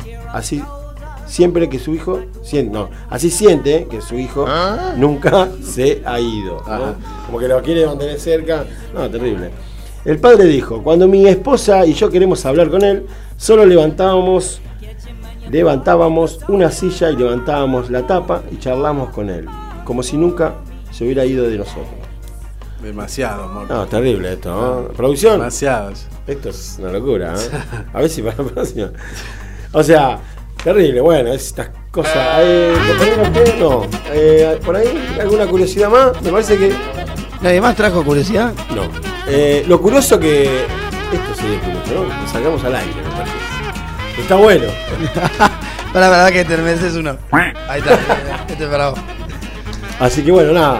se ha ido, ¿no? Como que lo quiere mantener cerca. No, terrible. El padre dijo, cuando mi esposa y yo queremos hablar con él, solo levantábamos una silla y levantábamos la tapa y charlamos con él, como si nunca se hubiera ido de nosotros. Demasiado, amor. No, terrible esto, ¿no? ¿Producción? Demasiados. Esto es una locura, ¿eh? A ver si para la próxima. O sea, terrible, bueno, estas cosas. No. ¿Por ahí alguna curiosidad más? Me parece que... ¿Nadie más trajo curiosidad? No. Lo curioso que... Esto sí es curioso, ¿no? Lo sacamos al aire, me parece. Está bueno. La verdad que te mereces uno. Ahí está, este es para vos. Así que bueno, nada.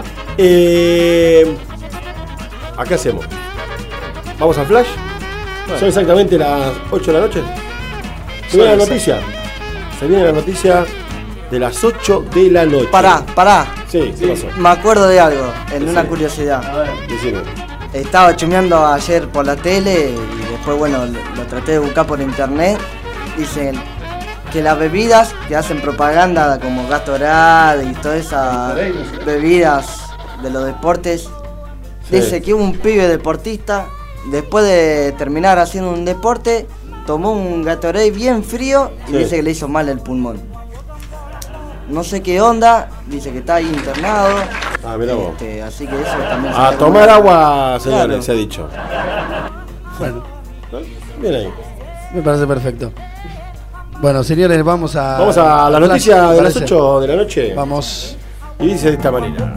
¿Qué hacemos? ¿Vamos al flash? Bueno. Son exactamente las 8 de la noche. Se viene la noticia. Se viene la noticia de las 8 de la noche. Pará. Sí, ¿qué pasó? Me acuerdo de algo, una curiosidad. A ver, decime. Estaba chumeando ayer por la tele y después, bueno, lo traté de buscar por internet. Dicen que las bebidas que hacen propaganda como Gatorade y todas esas bebidas de los deportes, dice que un pibe deportista, después de terminar haciendo un deporte, tomó un Gatorade bien frío y dice que le hizo mal el pulmón. No sé qué onda, dice que está ahí internado. Mirá vos. Así que eso también. A tomar agua, señores, claro. Se ha dicho. Bueno, bien ahí. Me parece perfecto. Bueno, señores, vamos a la noticia de las 8 de la noche. Vamos. Y dice de esta manera.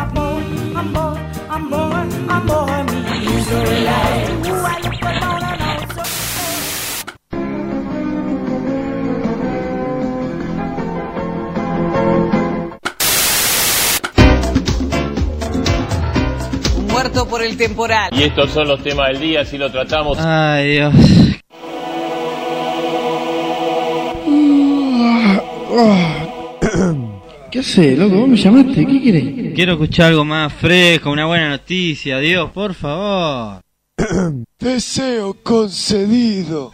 Muerto por el temporal. Y estos son los temas del día, si lo tratamos. Ay, Dios. ¿Qué haces, loco? ¿Vos me llamaste? ¿Qué querés? Quiero escuchar algo más fresco, una buena noticia. Dios, por favor. Deseo concedido.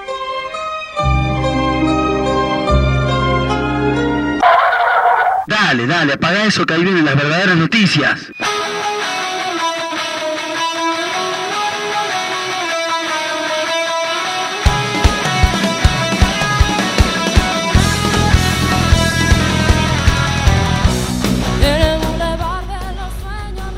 Dale, apaga eso que ahí vienen las verdaderas noticias.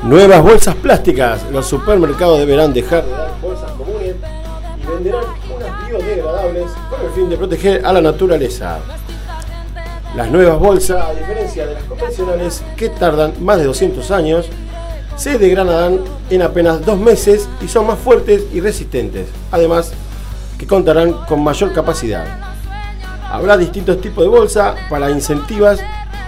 Nuevas bolsas plásticas. Los supermercados deberán dejar de dar bolsas comunes y venderán unas biodegradables con el fin de proteger a la naturaleza. Las nuevas bolsas, a diferencia de las convencionales que tardan más de 200 años, se degradarán en apenas 2 meses y son más fuertes y resistentes. Además, que contarán con mayor capacidad. Habrá distintos tipos de bolsa para incentivas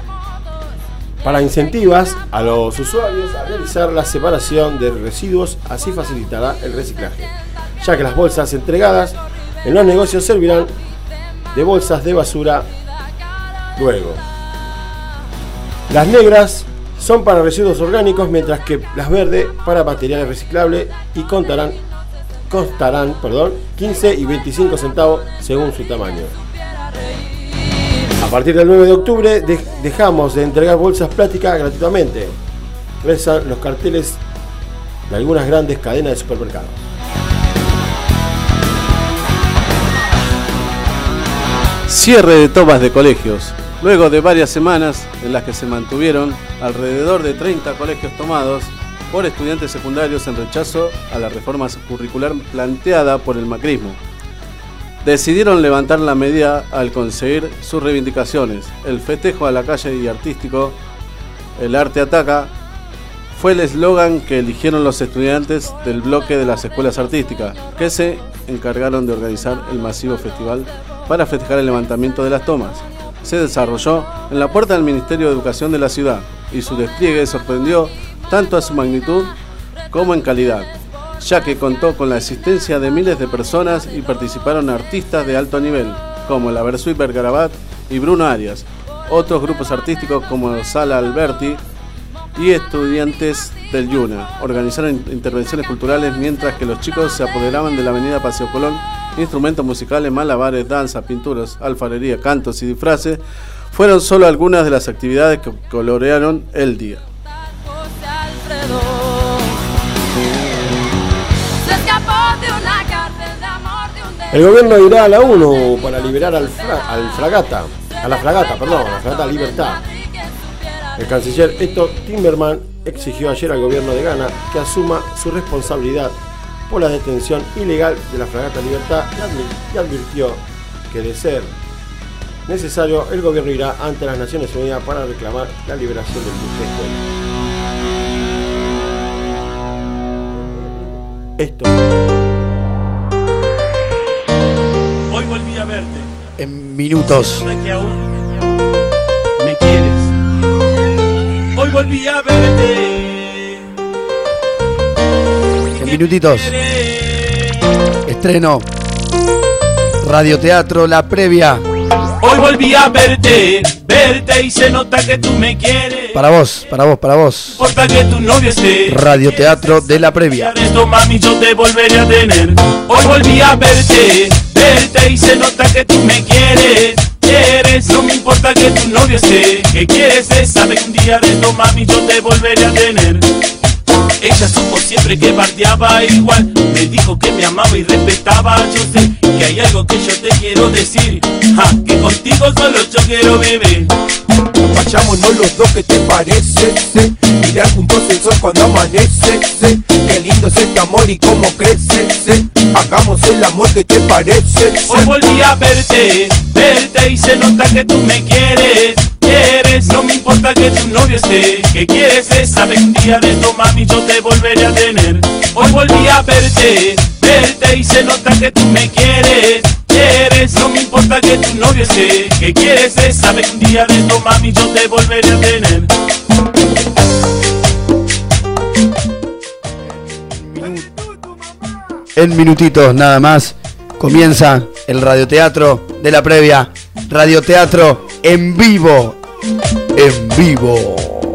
a los usuarios a realizar la separación de residuos, así facilitará el reciclaje, ya que las bolsas entregadas en los negocios servirán de bolsas de basura luego. Las negras son para residuos orgánicos, mientras que las verdes para materiales reciclables y costarán 15 y 25 centavos según su tamaño. A partir del 9 de octubre dejamos de entregar bolsas plásticas gratuitamente, rezan los carteles de algunas grandes cadenas de supermercados. Cierre de tomas de colegios. Luego de varias semanas en las que se mantuvieron alrededor de 30 colegios tomados por estudiantes secundarios en rechazo a la reforma curricular planteada por el macrismo, decidieron levantar la medida al conseguir sus reivindicaciones. El festejo a la calle y artístico, el arte ataca, fue el eslogan que eligieron los estudiantes del bloque de las escuelas artísticas, que se encargaron de organizar el masivo festival para festejar el levantamiento de las tomas. Se desarrolló en la puerta del Ministerio de Educación de la ciudad y su despliegue sorprendió tanto a su magnitud como en calidad, ya que contó con la asistencia de miles de personas y participaron artistas de alto nivel, como la Versuit Bergarabat y Bruno Arias, otros grupos artísticos como Sala Alberti y estudiantes del Yuna. Organizaron intervenciones culturales mientras que los chicos se apoderaban de la avenida Paseo Colón. Instrumentos musicales, malabares, danza, pinturas, alfarería, cantos y disfraces fueron solo algunas de las actividades que colorearon el día. El gobierno irá a la ONU para liberar a la fragata Libertad. El canciller Héctor Timmermans exigió ayer al gobierno de Ghana que asuma su responsabilidad por la detención ilegal de la fragata Libertad y advirtió que de ser necesario el gobierno irá ante las Naciones Unidas para reclamar la liberación del buque. Esto. Hoy volví a verte. En minutos. Que aún me quieres. Hoy volví a verte. En minutitos. Estreno. Radioteatro La Previa. Hoy volví a verte y se nota que tú me quieres. Para vos. No importa que tu novio esté. Radioteatro de La Previa. Esto, mami, yo te volveré a tener. Hoy volví a verte y se nota que tú me quieres. No me importa que tu novio esté. ¿Qué quieres? Sabe que un día de esto, mami, yo te volveré a tener. Ella supo siempre que bardeaba igual. Me dijo que me amaba y respetaba. Yo sé que hay algo que yo te quiero decir. Que contigo solo yo quiero vivir. Vayámonos los dos, ¿qué te parece? Mirar juntos el sol cuando amanece. Qué lindo es este amor y cómo crece. Hagamos el amor, ¿qué te parece? Hoy volví a verte y se nota que tú me quieres. No me importa que tu novio esté. ¿Qué quieres? Sabe que un día de esto, mami, yo te volveré a tener. Hoy volví a verte y se nota que tú me quieres. No me importa que tu novio esté. ¿Qué quieres? Sabe que un día de esto, mami, yo te volveré a tener. En minutitos nada más comienza el radioteatro de La Previa. Radioteatro en vivo. En vivo.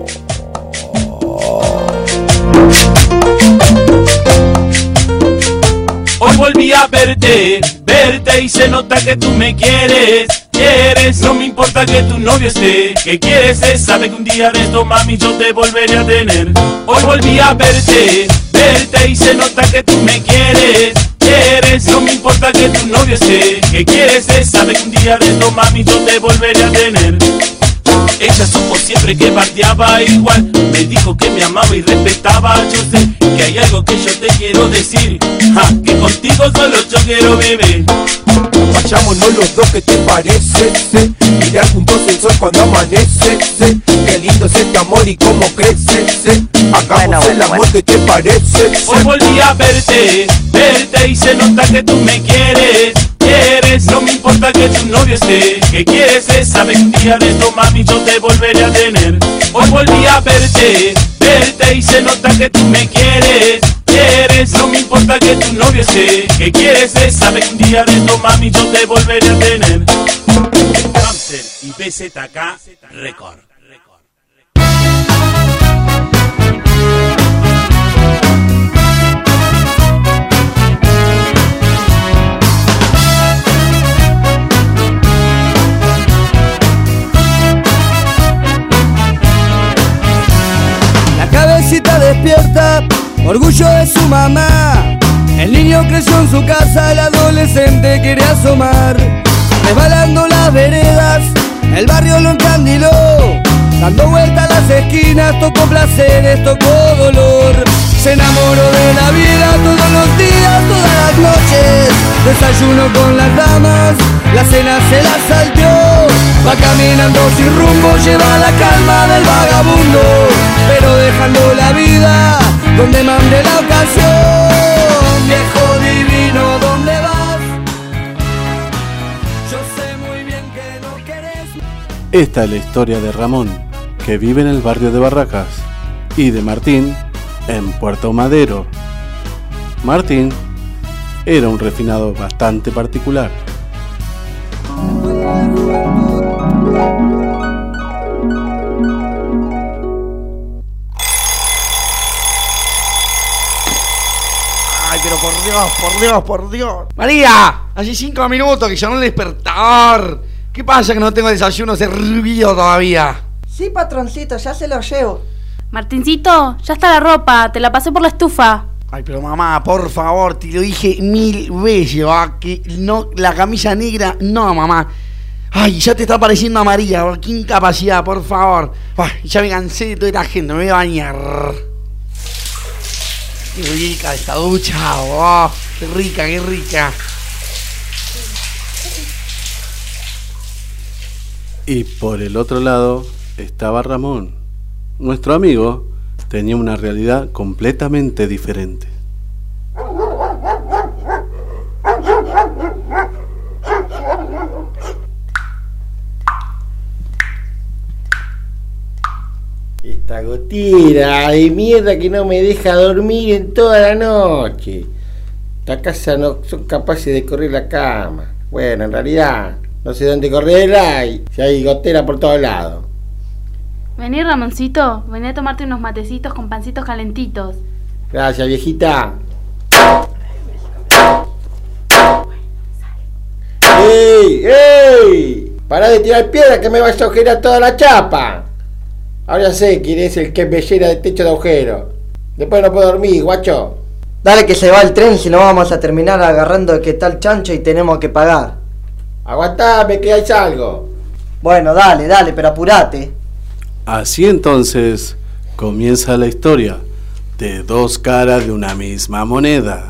Hoy volví a verte y se nota que tú me quieres. No me importa que tu novio esté. ¿Qué quieres? Sabe que un día de esto, mami, yo te volveré a tener. Hoy volví a verte y se nota que tú me quieres. No me importa que tu novio esté. ¿Qué quieres? Sabe que un día de esto, mami, yo te volveré a tener. Ella supo siempre que bardeaba igual. Me dijo que me amaba y respetaba. Yo sé que hay algo que yo te quiero decir, que contigo solo yo quiero vivir. Vayámonos los dos, ¿qué te parece? Mirar juntos el sol cuando amanece. Qué lindo es este amor y cómo crece. Hagamos el amor, ¿qué te parece? Hoy volví a verte y se nota que tú me quieres. No me importa que tu novio esté. ¿Qué quieres? Sabe que un día de esto, mami, yo te volveré a tener. Hoy volví a verte y se nota que tú me quieres. No me importa que tu novio esté. ¿Qué quieres? Sabe que un día de esto, mami, yo te volveré a tener. Hamster y BZK Record. Cabecita despierta, orgullo de su mamá. El niño creció en su casa, el adolescente quiere asomar. Resbalando las veredas, el barrio lo encandiló. Dando vueltas a las esquinas, tocó placeres, tocó dolor. Se enamoró de la vida todos los días, todas las noches. Desayuno con las damas, la cena se la salteó. Va caminando sin rumbo, lleva la calma del vagabundo, pero dejando la vida donde mande la ocasión. Viejo divino, ¿dónde vas? Yo sé muy bien que no querés. Esta es la historia de Ramón, que vive en el barrio de Barracas, y de Martín, en Puerto Madero. Martín era un refinado bastante particular. Ay, pero por Dios. María, hace 5 minutos que sonó el despertador. ¿Qué pasa que no tengo desayuno servido todavía? Sí, patroncito, ya se lo llevo. Martincito, ya está la ropa, te la pasé por la estufa. Ay, pero mamá, por favor, te lo dije 1000 veces, que no, la camisa negra, no, mamá. Ay, ya te está pareciendo a María, qué incapacidad, por favor. Ay, ya me cansé de toda esta gente, me voy a bañar. Qué rica esta ducha, qué rica, qué rica. Y por el otro lado estaba Ramón. Nuestro amigo tenía una realidad completamente diferente. Esta gotera de mierda que no me deja dormir en toda la noche. Esta casa no son capaces de correr la cama. Bueno, en realidad no sé dónde correrla y si hay gotera por todos lados. Vení, Ramoncito, vení a tomarte unos matecitos con pancitos calentitos. Gracias, viejita. ¡Ey! ¡Ey! Pará de tirar piedra que me vas a agujerar toda la chapa. Ahora sé quién es el que me llena de techo de agujero. Después no puedo dormir, guacho. Dale que se va el tren, si no vamos a terminar agarrando que tal chancho y tenemos que pagar. Aguantame que hay algo. Bueno, dale, pero apurate. Así entonces comienza la historia de dos caras de una misma moneda.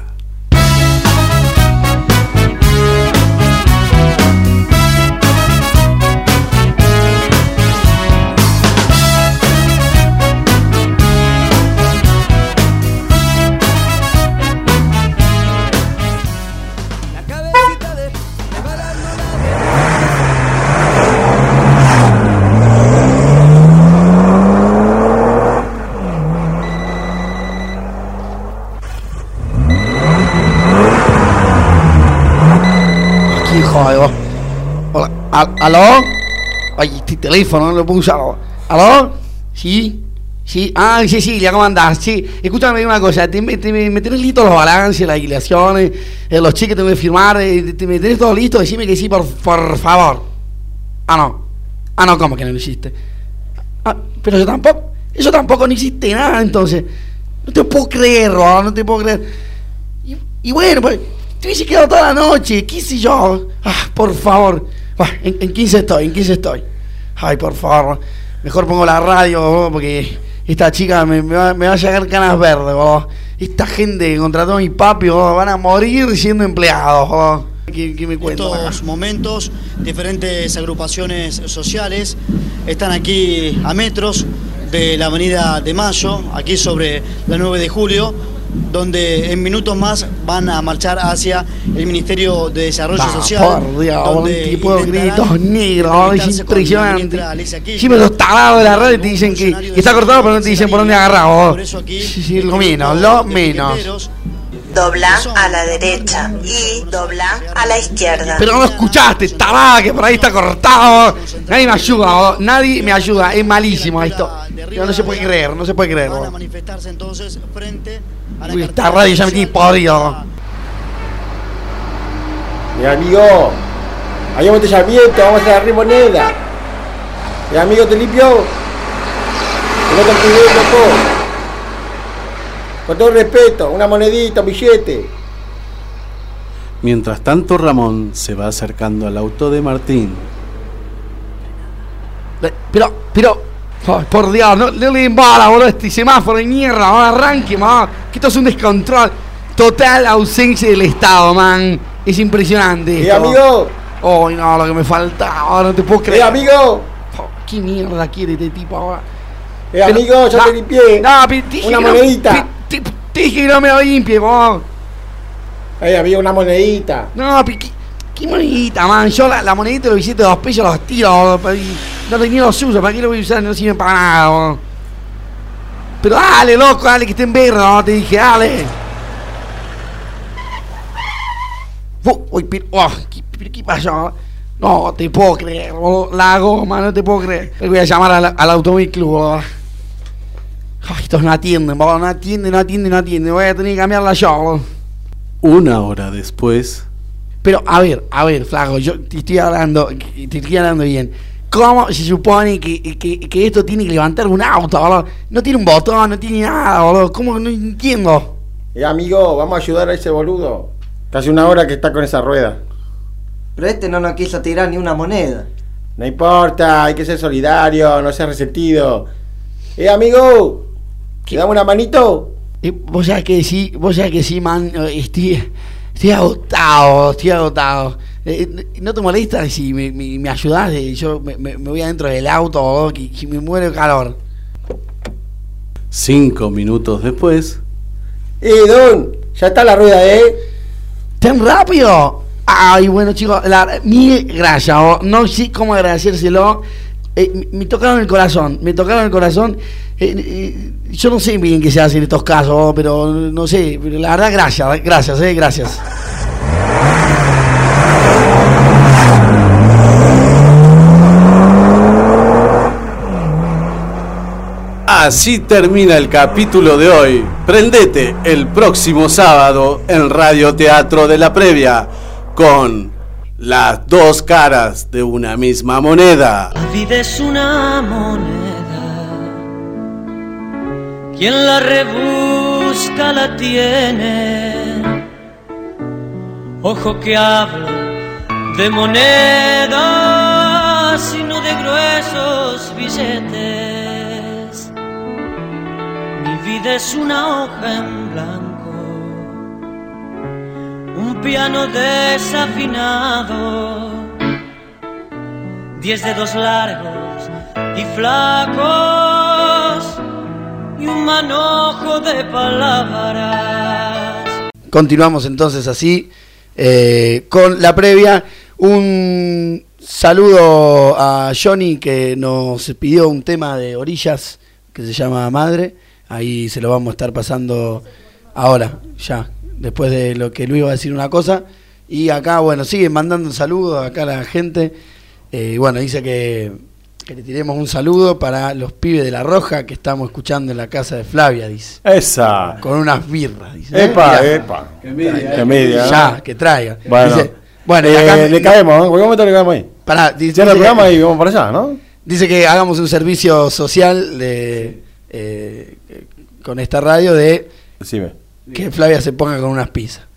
Hola, ¿aló? Ay, este teléfono no lo puedo usar. ¿Aló? ¿Sí? ¿Sí? Ah, Cecilia, ¿cómo andás? Sí, escúchame una cosa, me tenés listos los balances, las liquidaciones, los cheques que tengo que firmar, me tenés todo listo, decime que sí, por favor. Ah, no, ¿cómo que no lo hiciste? Ah, pero eso tampoco no hiciste nada, entonces. No te puedo creer, no te puedo creer. Y bueno, pues, te hubiese quedado toda la noche, qué sé yo. Ah, por favor. ¿En 15 estoy? Ay, por favor, mejor pongo la radio, boludo, porque esta chica me va a llegar canas verdes, boludo. Esta gente que contrató a mi papi, boludo, van a morir siendo empleados, boludo. ¿Qué me cuentas? En estos momentos, diferentes agrupaciones sociales están aquí a metros de la Avenida de Mayo, aquí sobre la 9 de julio, donde en minutos más van a marchar hacia el Ministerio de Desarrollo Social. Por Dios, un tipo de gritos negros, es impresionante. Siempre los tarados de la radio te dicen que está cortado, pero no te dicen por dónde agarrar. Sí, lo menos. Dobla a la derecha y dobla a la izquierda. Pero no escuchaste, tarada, que por ahí está cortado. Nadie me ayuda, nadie me ayuda. Es malísimo esto. No se puede creer. Van a manifestarse entonces frente a la Uy, esta radio ya me tiene podrido. Mi amigo, hay un embotellamiento, vamos a agarrar moneda. Mi amigo, ¿te limpio? No te olvides, loco. Con todo respeto, una monedita, un billete. Mientras tanto, Ramón se va acercando al auto de Martín. Pero, oh, por Dios, no le den bala, boludo, este semáforo de mierda, no arranque, man. Que esto es un descontrol. Total ausencia del Estado, man. Es impresionante. Amigo. Oh, no, lo que me faltaba, no te puedo creer. Amigo. Oh, ¿qué mierda quiere este tipo ahora? Amigo, ya te limpié. No, una monedita. Te dije que no me lo limpie, vos. Amigo, una monedita. No, ¿qué monedita, man? Yo la monedita y los billetes de 2 pesos los tiro, no tenía los usos, ¿para qué lo voy a usar? No sirven para nada, vos. Pero dale, loco, dale, que esté en verde, ¿no? Te dije, dale. Uy, ¿qué pasó? No te puedo creer, boludo. La goma, no te puedo creer. Voy a llamar al Automóvil Club, boludo. Ay, estos no atienden, boludo. No atienden. Voy a tener que cambiarla yo, boludo. 1 hora después. Pero, a ver, flaco, yo te estoy hablando bien. ¿Cómo se supone que esto tiene que levantar un auto, boludo? No tiene un botón, no tiene nada, boludo. ¿Cómo? No entiendo. Amigo, vamos a ayudar a ese boludo. Casi 1 hora que está con esa rueda. Pero este no nos quiso tirar ni una moneda. No importa, hay que ser solidario, no ser resentido. Amigo, ¿te damos una manito? Vos sabés que sí, man. Estoy agotado. ¿No te molesta si me ayudás? Yo me voy adentro del auto, boludo, que me muero de calor. 5 minutos después. Don, ya está la rueda, ¿Tan rápido? Ay, bueno, chicos, mil gracias. No sé cómo agradecérselo. Me tocaron el corazón. Yo no sé bien qué se hace en estos casos, pero no sé. Pero la verdad, gracias. Así termina el capítulo de hoy. Prendete el próximo sábado en Radio Teatro de la Previa con las 2 caras de una misma moneda. La vida es una moneda, quien la rebusca la tiene. Ojo que hablo de monedas y no de gruesos billetes. Mi vida es una hoja en blanco, un piano desafinado, 10 dedos largos y flacos y un manojo de palabras. Continuamos entonces así con la previa. Un saludo a Johnny que nos pidió un tema de Orillas que se llama Madre. Ahí se lo vamos a estar pasando ahora, ya. Después de lo que Luis va a decir una cosa. Y acá, bueno, siguen mandando saludos acá a la gente. Bueno, dice que le tiremos un saludo para los pibes de La Roja que estamos escuchando en la casa de Flavia, dice. Esa. Con unas birras, dice. Epa. Qué envidia. Ya, que traiga. Bueno, dice, bueno, y acá le caemos, ¿no? ¿En qué momento le caemos ahí? Pará, dice el programa y vamos para allá, ¿no? Dice que hagamos un servicio social con esta radio de... Decime. Que Flavia se ponga con unas pizzas.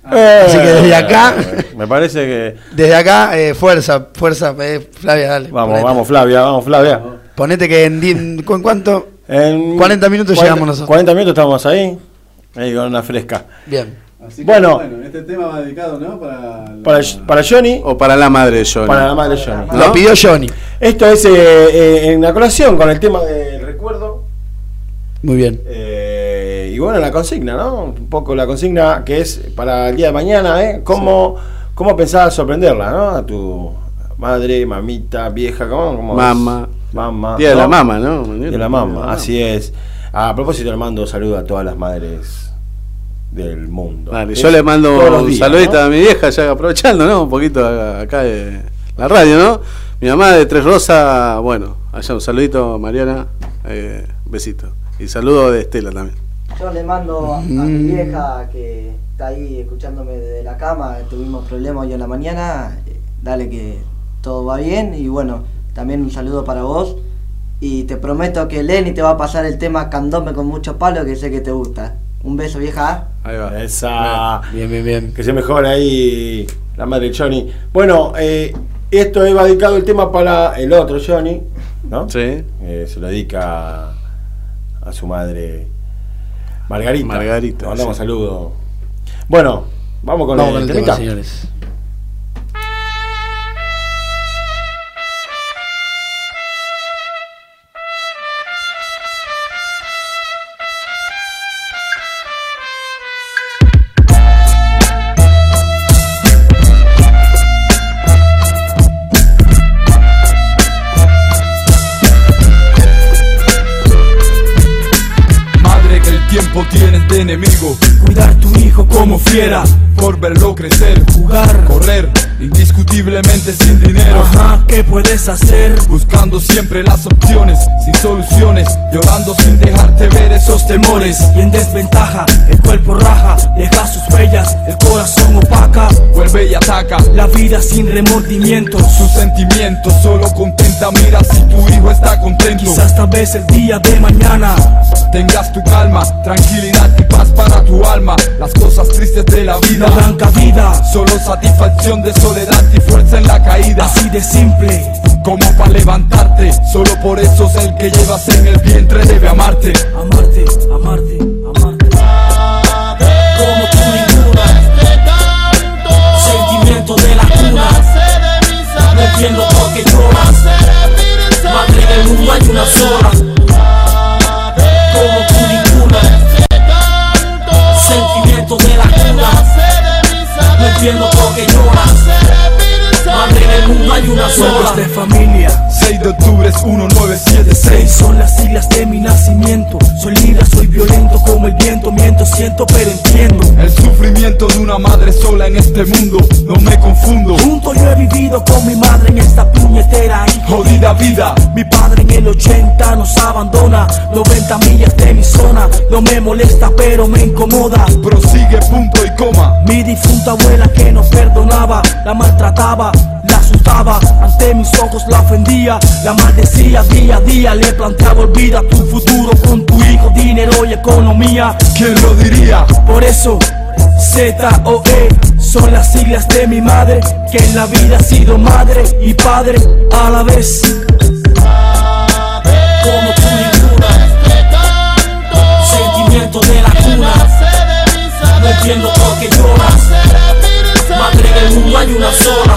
Así que desde acá. Me parece que. Desde acá, fuerza, Flavia, dale. Vamos, Flavia. Ponete que ¿en cuánto? En 40 minutos llegamos nosotros. 40 minutos estamos ahí con una fresca. Bien. Así que, bueno, este tema va dedicado, ¿no? Para Johnny. O para la madre de Johnny. Para la madre de Johnny. ¿No? Lo pidió Johnny. Esto es en la colación con el tema del recuerdo. Muy bien. Y bueno, la consigna, ¿no? Un poco la consigna que es para el día de mañana, ¿eh? ¿Cómo pensabas sorprenderla, ¿no? A tu madre, mamita, vieja, ¿cómo? Mamá. Día de la mamá, ¿no? Día de la mamá, así es. A propósito, le mando un saludo a todas las madres del mundo. Vale, yo le mando un saludito, ¿no? A mi vieja, ya aprovechando, ¿no? Un poquito acá de la radio, ¿no? Mi mamá de Tres Rosas, bueno, allá un saludito, Mariana, besito. Y saludo de Estela también. Yo le mando a mi vieja que está ahí escuchándome desde la cama, tuvimos problemas hoy en la mañana, dale que todo va bien y bueno, también un saludo para vos y te prometo que Lenny te va a pasar el tema Candombe con mucho palo que sé que te gusta. Un beso, vieja. Ahí va. Esa. Bien. Que se mejore ahí la madre de Johnny. Bueno, esto va dedicado el tema para el otro Johnny, ¿no? Sí. Se lo dedica a su madre Margarita. Le mandamos saludos. Bueno, vamos con el tema, señores. Tienes de enemigo, cuidar tu hijo como fiera, por verlo crecer, jugar, correr, indiscutiblemente sin dinero. Ajá, ¿qué puedes hacer? Buscando siempre las opciones, sin soluciones, llorando sin dejarte ver esos temores. Y en desventaja, el cuerpo raja, deja sus huellas, el corazón opaca, vuelve y ataca, la vida sin remordimientos, sus sentimientos, solo contenta, mira si tu hijo está contento. Quizás tal vez el día de mañana tengas tu calma, tranquilidad y paz para tu alma. Las cosas tristes de la vida no dan cabida, solo satisfacción de soledad y fuerza en la caída. Así de simple, como para levantarte. Solo por eso es el que llevas en el vientre debe amarte. Amarte, amarte, amarte. Como tú ninguna. Sentimiento de la cuna. No entiendo por qué lloras. Madre en el mundo hay una sola. Como tú ninguna. Sentimiento de la cuna. No entiendo por qué lloras. Madre en el mundo hay una sola. De familia 6 de octubre es 1976. Son las siglas de mi nacimiento. Soy libre, soy violento como el viento. Miento, siento, pero entiendo el sufrimiento de una madre sola en este mundo. No me confundo. Junto yo he vivido con mi madre en esta puñetera y jodida vida. Mi padre en el 80 nos abandona. 90 millas de mi zona. No me molesta pero me incomoda. Prosigue, punto y coma. Mi difunta abuela que no perdonaba, la maltrataba, la asustaba, ante mis ojos la ofendía, la maldecía día a día, le planteaba olvida tu futuro con tu hijo, dinero y economía. ¿Quién lo diría? Por eso ZOE son las siglas de mi madre, que en la vida ha sido madre y padre a la vez. Como tú ninguna. Sentimiento de la cuna. No entiendo por qué lloras. Madre en el mundo hay una sola.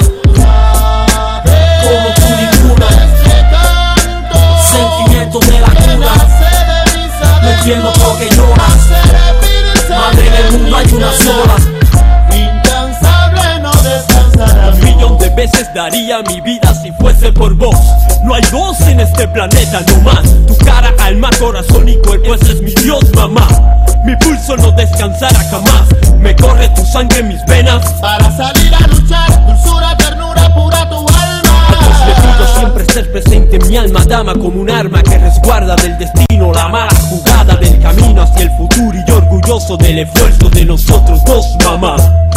Como tú ninguna. Sentimiento de la cuna. No entiendo por qué lloras. Madre en el mundo hay una sola. Incansable no descansará. 1 millón de veces daría mi vida si fuese por vos. No hay dos en este planeta, no más. Tu cara, alma, corazón y cuerpo, ese es mi Dios, mamá. Mi pulso no descansará jamás. Me corre tu sangre en mis venas. Para salir a luchar, dulzura, ternura, pura tu alma. Necesito siempre ser presente en mi alma, dama, como un arma que resguarda del destino la mala jugada del camino hacia el futuro. Y yo orgulloso del esfuerzo de nosotros dos, mamá.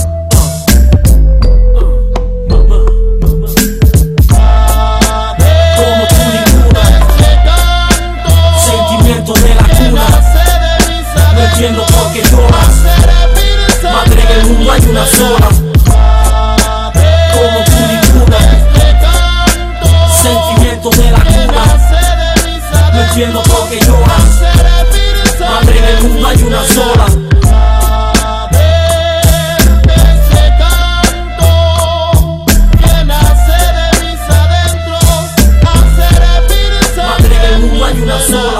Como tú ninguna. Sentimiento de la cuna. No entiendo por qué lloras. Madre en el mundo hay una sola. entiendo por qué lloras. Madre, en el mundo hay una sola. Madre, en el mundo hay una sola.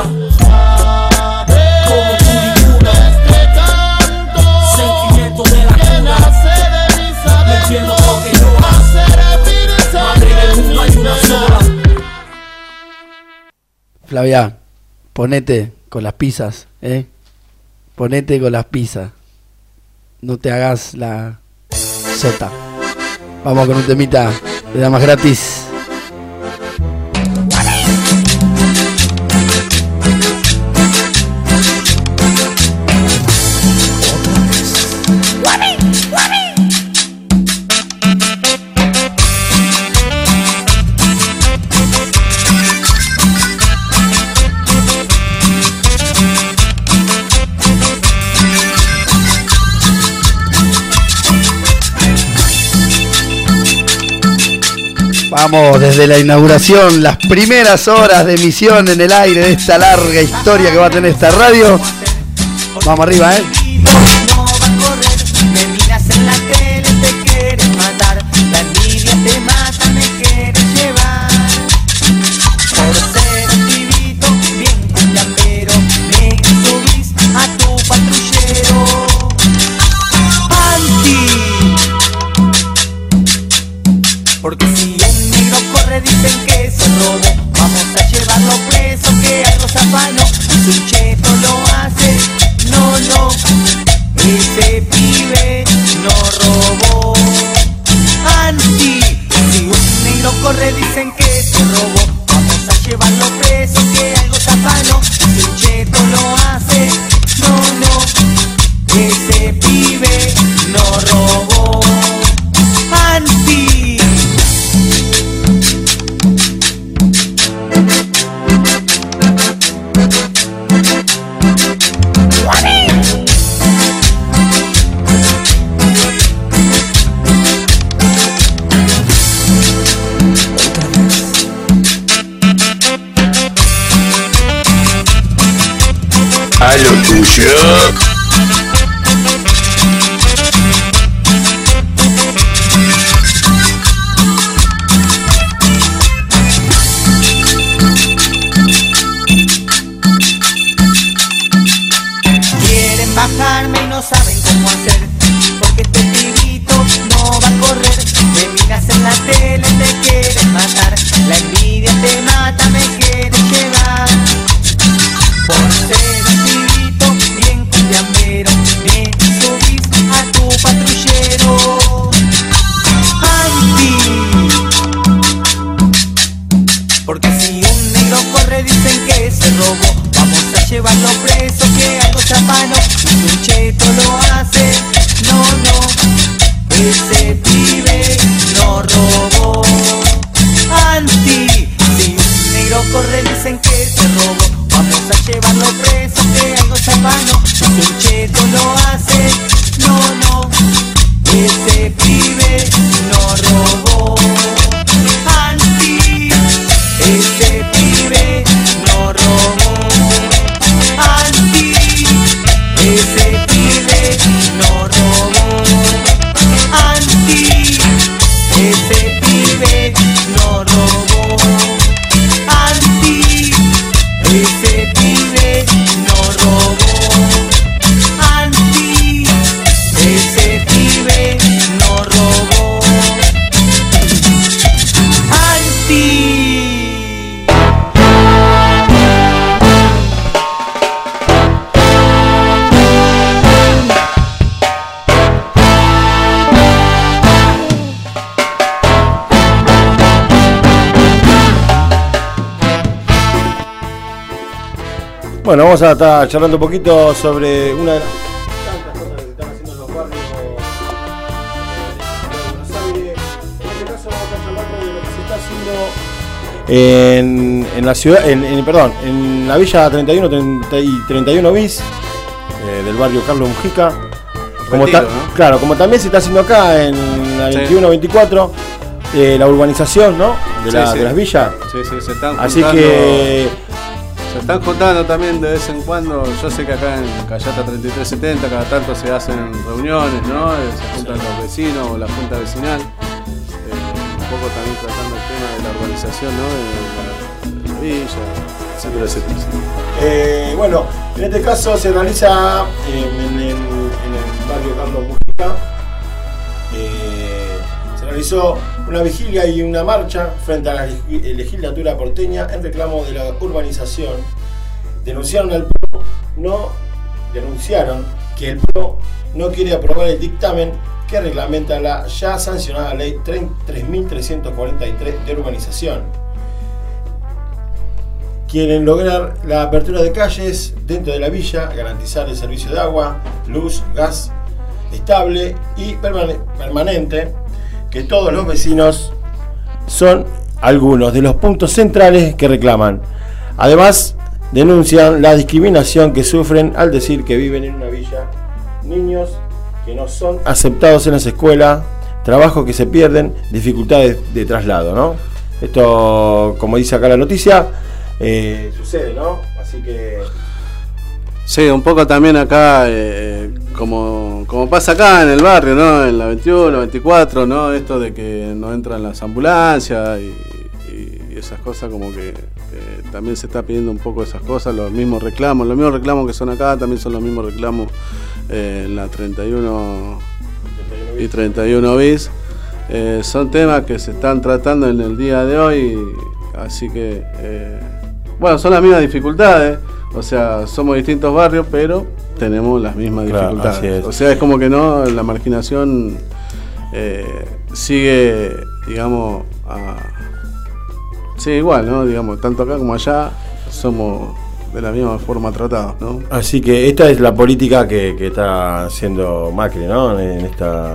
Como tú ninguna. Sentimiento de la cuna. No entiendo por qué lloras. Madre, en el mundo hay una sola. Flavia, ponete con las pizzas, Ponete con las pizzas. No te hagas la sota. Vamos con un temita de damas gratis. Vamos desde la inauguración, las primeras horas de emisión en el aire de esta larga historia que va a tener esta radio. Vamos arriba, No va a correr, me miras en la tele, te quieres matar. La envidia te mata, me quieres llevar. Por ser activito, bien culiambero, me subís a tu patrullero. Anti, porque si un negro corre dicen que se robó. Vamos a llevarlo preso, que algo se afanó. Si un cheto lo hace, no, ese pibe no robó. Anti, si un negro corre dicen que se robó. Vamos a llevarlo preso, que algo se afanó. Si un cheto lo hace, no, ese pibe no robó. Anti. A lo tuyo. Quieren bajarme y no saben cómo hacer, porque este pibito no va a correr. Me miras en la tele, te quieres matar. La envidia te mata, me quieres llevar. Por ser un pibito bien culiambero, me subís a tu patrullero. Anti, porque si un negro corre dicen que se robó. Vamos a llevarlo preso, que algo se afanó. Si un cheto lo hace, no, ese pibe no robó. Anti, si un negro corre dicen que se robó. Vamos a llevarlo preso, que algo se afanó. Si un cheto lo hace, no, ese pibe no robó. Anti, ese pibe no robó. Anti, ese pibe no robó. Anti, ese pibe no robó. Anti, ese pibe no robó. Anti, ese pibe no robó. Anti. Bueno, vamos a estar charlando un poquito sobre una de las tantas cosas que se están haciendo en los barrios de Buenos Aires. En este caso vamos a estar charlando de lo que se está haciendo en la ciudad, en la Villa 31 bis del barrio Carlos Mujica. Como Retiro, ¿no? ¿no? Claro, como también se está haciendo acá en la 21-24, la urbanización, ¿no? De las villas. Sí, se están Así juntando. que Se están juntando también de vez en cuando. Yo sé que acá en Callata 3370 cada tanto se hacen reuniones, ¿no? Se juntan los vecinos o la junta vecinal. Un poco también tratando el tema de la urbanización, ¿no? De la villa, etcétera, etcétera. Bueno, en este caso se realiza en el barrio Carlos Mujica. Se realizó una vigilia y una marcha frente a la legislatura porteña en reclamo de la urbanización. Denunciaron que el PRO no quiere aprobar el dictamen que reglamenta la ya sancionada ley 3.343 de urbanización. Quieren lograr la apertura de calles dentro de la villa, garantizar el servicio de agua, luz, gas estable y permanente, que todos los vecinos son algunos de los puntos centrales que reclaman. Además, denuncian la discriminación que sufren al decir que viven en una villa, niños que no son aceptados en las escuelas, trabajos que se pierden, dificultades de traslado, ¿no? Esto, como dice acá la noticia, sucede, ¿no? Así que... Sí, un poco también acá, como pasa acá en el barrio, ¿no? En la 21, 24, ¿no? Esto de que no entran las ambulancias y esas cosas, como que también se está pidiendo un poco esas cosas, los mismos reclamos que son acá, también son los mismos reclamos en la 31 y 31 bis. Son temas que se están tratando en el día de hoy, así que, bueno, son las mismas dificultades. O sea, somos distintos barrios, pero tenemos las mismas dificultades. Así es. O sea, es como que no, la marginación sigue, digamos, sí, igual, ¿no? Digamos, tanto acá como allá somos de la misma forma tratados, ¿no? Así que esta es la política que está haciendo Macri, ¿no? En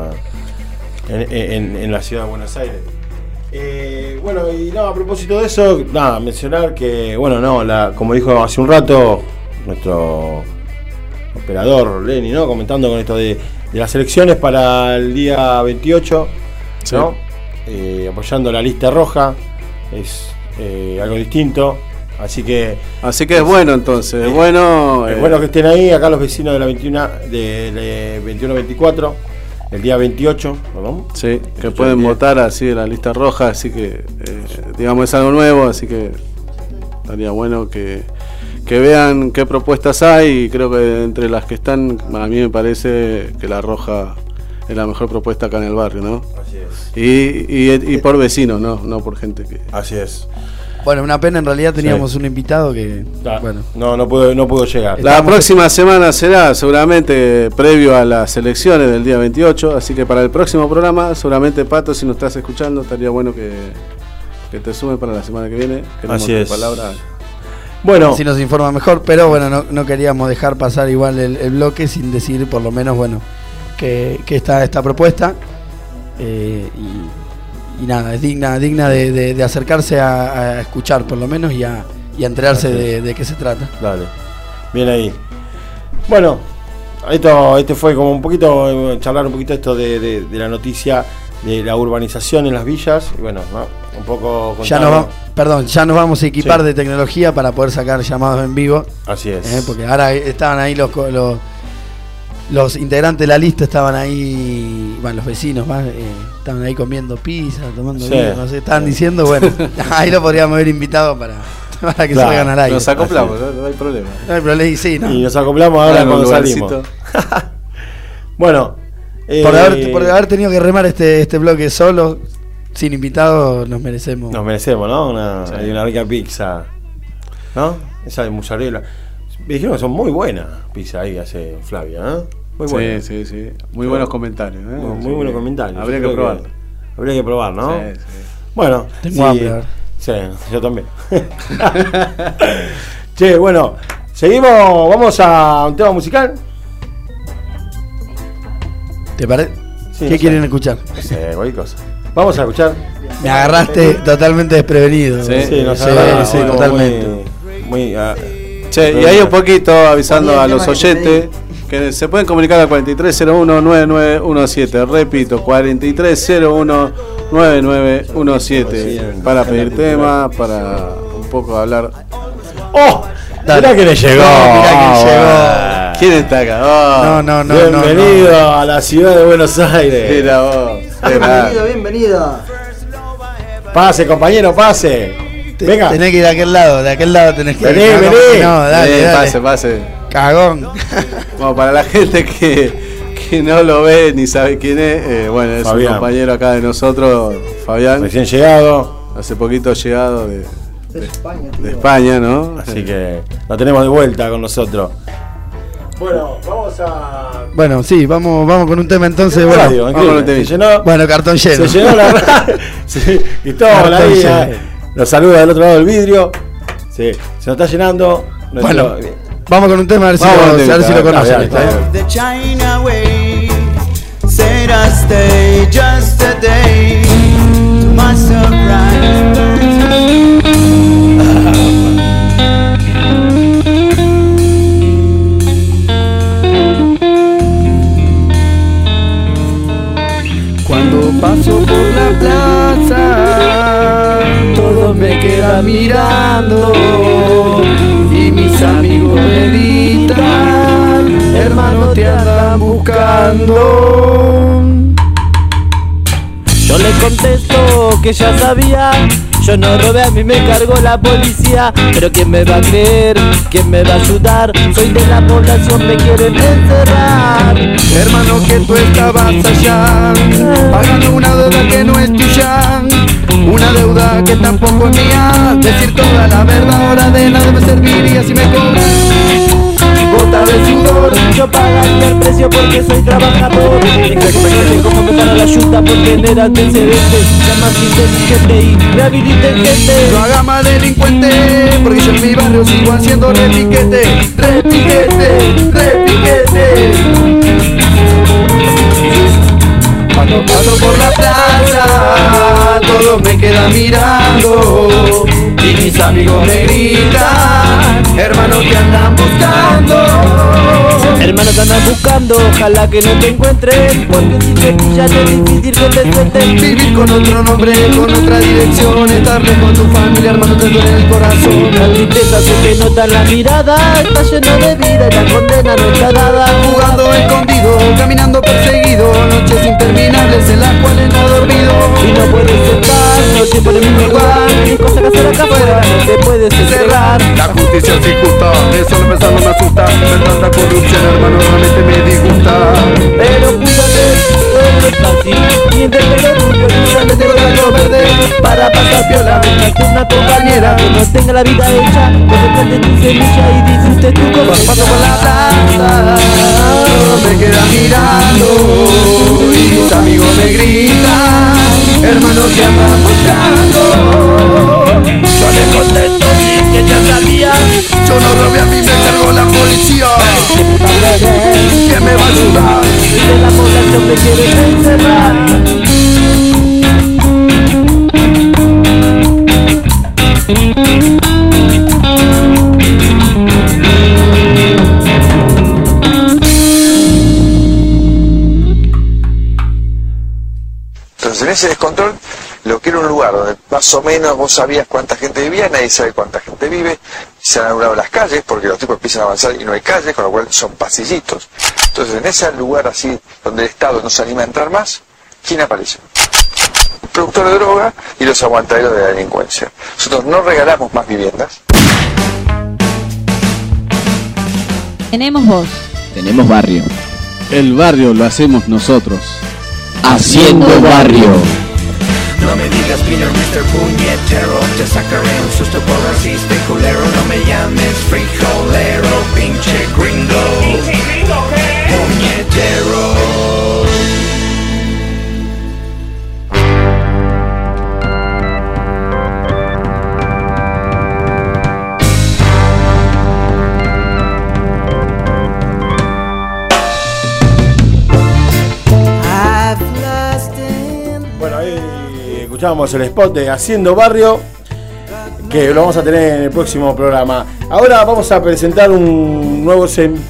la ciudad de Buenos Aires. Bueno, y a propósito de eso, mencionar que, como dijo hace un rato nuestro operador Lenny, ¿no? Comentando con esto de las elecciones para el día 28, sí. ¿No? Apoyando la lista roja, es algo distinto, así que es bueno, entonces, es bueno que estén ahí, acá los vecinos de la 21-24. El día 28, ¿no? Sí, que pueden votar así de la lista roja, así que, digamos, es algo nuevo, así que estaría bueno que vean qué propuestas hay, y creo que entre las que están, a mí me parece que la roja es la mejor propuesta acá en el barrio, ¿no? Así es. Y por vecinos, no por gente que... Así es. Bueno, una pena, en realidad teníamos un invitado que... Bueno, no pudo llegar. La próxima semana será seguramente previo a las elecciones del día 28, así que para el próximo programa, seguramente, Pato, si nos estás escuchando, estaría bueno que te sumes para la semana que viene. Así es. Palabra. Bueno, si nos informa mejor, pero bueno, no queríamos dejar pasar igual el bloque sin decir por lo menos, bueno, que está esta propuesta, y nada, es digna de acercarse a escuchar por lo menos y a enterarse de qué se trata. Dale, bien ahí. Bueno, esto fue como un poquito, charlar un poquito esto de la noticia de la urbanización en las villas, y bueno, ¿no? Un poco ya nos vamos a equipar de tecnología para poder sacar llamados en vivo. Así es. Porque ahora estaban ahí los integrantes de la lista, estaban ahí, los vecinos estaban ahí comiendo pizza, tomando vino, no sé, estaban diciendo, bueno, ahí lo podríamos haber invitado para que salgan al aire. Nos acoplamos, no hay problema. No hay problema, sí, ¿no? Y nos acoplamos ahora cuando salimos. Bueno, por haber tenido que remar este bloque solo, sin invitados, nos merecemos. ¿No? Una rica pizza, ¿no? Esa de mozzarella. Me dijeron que son muy buenas pizza ahí hace Flavia, ¿no? Muy buenas. Sí. Muy buenos comentarios, ¿eh? Muy buenos comentarios. Habría que probar. Habría que probar, ¿no? Sí. Bueno, tengo hambre, a ver. Sí, yo también. Che, bueno, seguimos, vamos a un tema musical. ¿Te parece? Sí, ¿Qué quieren escuchar? No sé, cualquier cosa. Vamos a escuchar. Me agarraste totalmente desprevenido. Sí, totalmente. Che, y ahí un poquito avisando a los oyentes que se pueden comunicar al 4301-9917. Repito, 4301-9917 para pedir temas, para un poco hablar. ¡Oh! Mirá que le llegó. ¿Quién está acá? No. Bienvenido a la ciudad de Buenos Aires. Mira vos. Bienvenido. Pase, compañero, pase. Venga. Tenés que ir de aquel lado tenés que ir. Vení. No, dale. Pase. Cagón. Bueno, para la gente que no lo ve ni sabe quién es, bueno, es Fabián. un compañero acá de nosotros, Fabián. Recién llegado. Hace poquito llegado de España, ¿no? Así que lo tenemos de vuelta con nosotros. Bueno, vamos a... Bueno, sí, vamos con un tema entonces. Radio, bueno, vamos con un tema. Se llenó, bueno, cartón lleno. Se llenó la radio. Sí, y todo la vida. Nos saluda del otro lado del vidrio. Sí, se nos está llenando. Bueno, vamos con un tema a ver si lo conocen. The China way said I stay just a day to my surprise. Cuando paso por la plaza, todos me quedan mirando y mis amigos me gritan, hermano te andan buscando. Yo le contesto que ya sabía, yo no robé, a mí me cargó la policía. Pero ¿quién me va a creer? ¿Quién me va a ayudar? Soy de la población, me quieren encerrar. Hermano, que tú estabas allá, pagando una deuda que no es tuya, una deuda que tampoco es mía. Decir toda la verdad ahora de nada me serviría si me cobras gota de sudor. Yo pagaría el precio porque soy trabajador. Exactamente como me para la ayuda por tener antecedentes. Ya más inteligente y rehabilite gente. No haga más delincuente, porque yo en mi barrio sigo haciendo repiquete. Cuando paso por la plaza, todos me quedan mirando y mis amigos me gritan, hermano te andan buscando. Hermano te andan buscando, ojalá que no te encuentren, porque dice que ya no es difícil que te suelten. Vivir con otro nombre, con otra dirección, estar lejos con tu familia, hermano te duele el corazón. La tristeza se te nota en la mirada, está lleno de vida y la condena no está dada. Jugando escondido, caminando perseguido, noches interminables en las cuales no he dormido. Y no puedes estar, no siempre en el mismo lugar, hay cosas que hacer acá afuera, no te puedes encerrar. La justicia es injusta, eso no pensar no me asusta, ver tanta corrupción hermano realmente me disgusta. Pero cuídate, no es fácil, mientras que el orgullo no te lo verde. Para pasar piola, buscate una compañera que no tenga la vida hecha, cosechate tu semilla y disfrute tu cosecha. Paso por la plaza, me quedan mirando y mis amigos me gritan, hermano que andan buscando. Yo le contesto bien que ya sabía, yo no robé, a mí me cargó la policía. ¿Quién me va a ayudar? De la población me quieren encerrar. Entonces en ese descontrol lo que era un lugar donde más o menos vos sabías cuánta gente vivía, nadie sabe cuánta gente vive, se han anulado las calles porque los tipos empiezan a avanzar y no hay calles, con lo cual son pasillitos. Entonces en ese lugar así donde el Estado no se anima a entrar más, ¿quién aparece? El productor de droga y los aguantaderos de la delincuencia. Nosotros no regalamos más viviendas. Tenemos voz. Tenemos barrio. El barrio lo hacemos nosotros. Haciendo barrio. No me digas Peter, Mr. Puñetero, te sacaré un susto por racista y culero. No me llames frijolero, pinche gringo. ¿Pinche gringo qué? Puñetero. Bueno, ahí escuchábamos el spot de Haciendo Barrio, que lo vamos a tener en el próximo programa. Ahora vamos a presentar un nuevo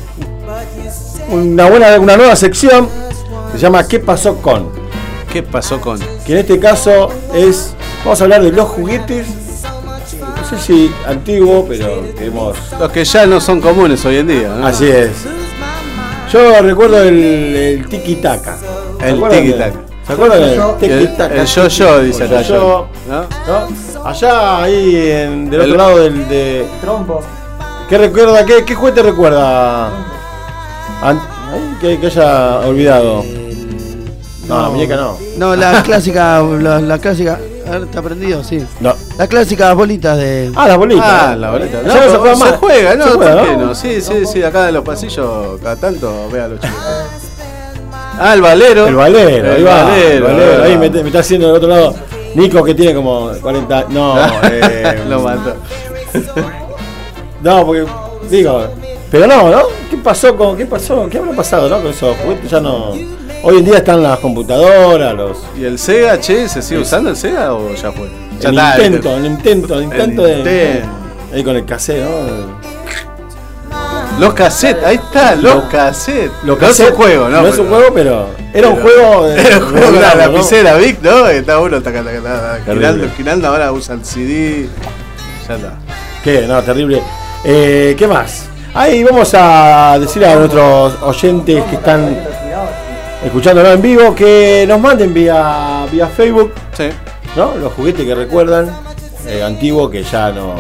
una nueva sección que se llama ¿Qué pasó con? ¿Qué pasó con? Que en este caso vamos a hablar de los juguetes no sé si antiguo, pero que hemos... Los que ya no son comunes hoy en día, ¿no? Así es. Yo recuerdo el tiki-taka. El tiki-taka. ¿Se acuerdan del tiki-taka? El yo-yo, dice acá. Yo, ¿no? Allá, ahí, del otro lado del... Trompo. ¿Qué recuerda? ¿Qué juguete recuerda? Que haya olvidado. No, la muñeca no. No, la clásica, la clásica. A ver, ¿te aprendido? Sí. No. Las clásicas bolitas de. Ah, las bolitas. Ah, la bolita. No, se juega más. Se juega, ¿no? Se juega, ¿Por qué ¿no? no? Sí, acá en los pasillos, cada tanto, vea los chicos. Ah, el valero. El valero, ahí va. Valero. Ahí me está haciendo del otro lado. Nico, que tiene como 40. No, lo mató. No, porque. Digo. Pero no. ¿Qué pasó? ¿Qué habrá pasado, no? Con esos juguetes ya no. Hoy en día están las computadoras, los. ¿Y el Sega, che? ¿Se sigue usando el Sega o ya fue? Ya El intento de. Ahí con el cassette, ¿no? Los cassettes, ahí está, los cassettes. No es un juego, ¿no? No es un juego, pero era un juego. Era un juego con la lapicera, ¿no? Vic, ¿no? Está uno girando, ahora usa el CD. Ya está. ¿Qué? No, terrible. ¿Qué más? Ahí vamos a decir a nuestros oyentes que están escuchándolo en vivo que nos manden vía Facebook, sí, ¿no? Los juguetes que recuerdan, antiguos que ya no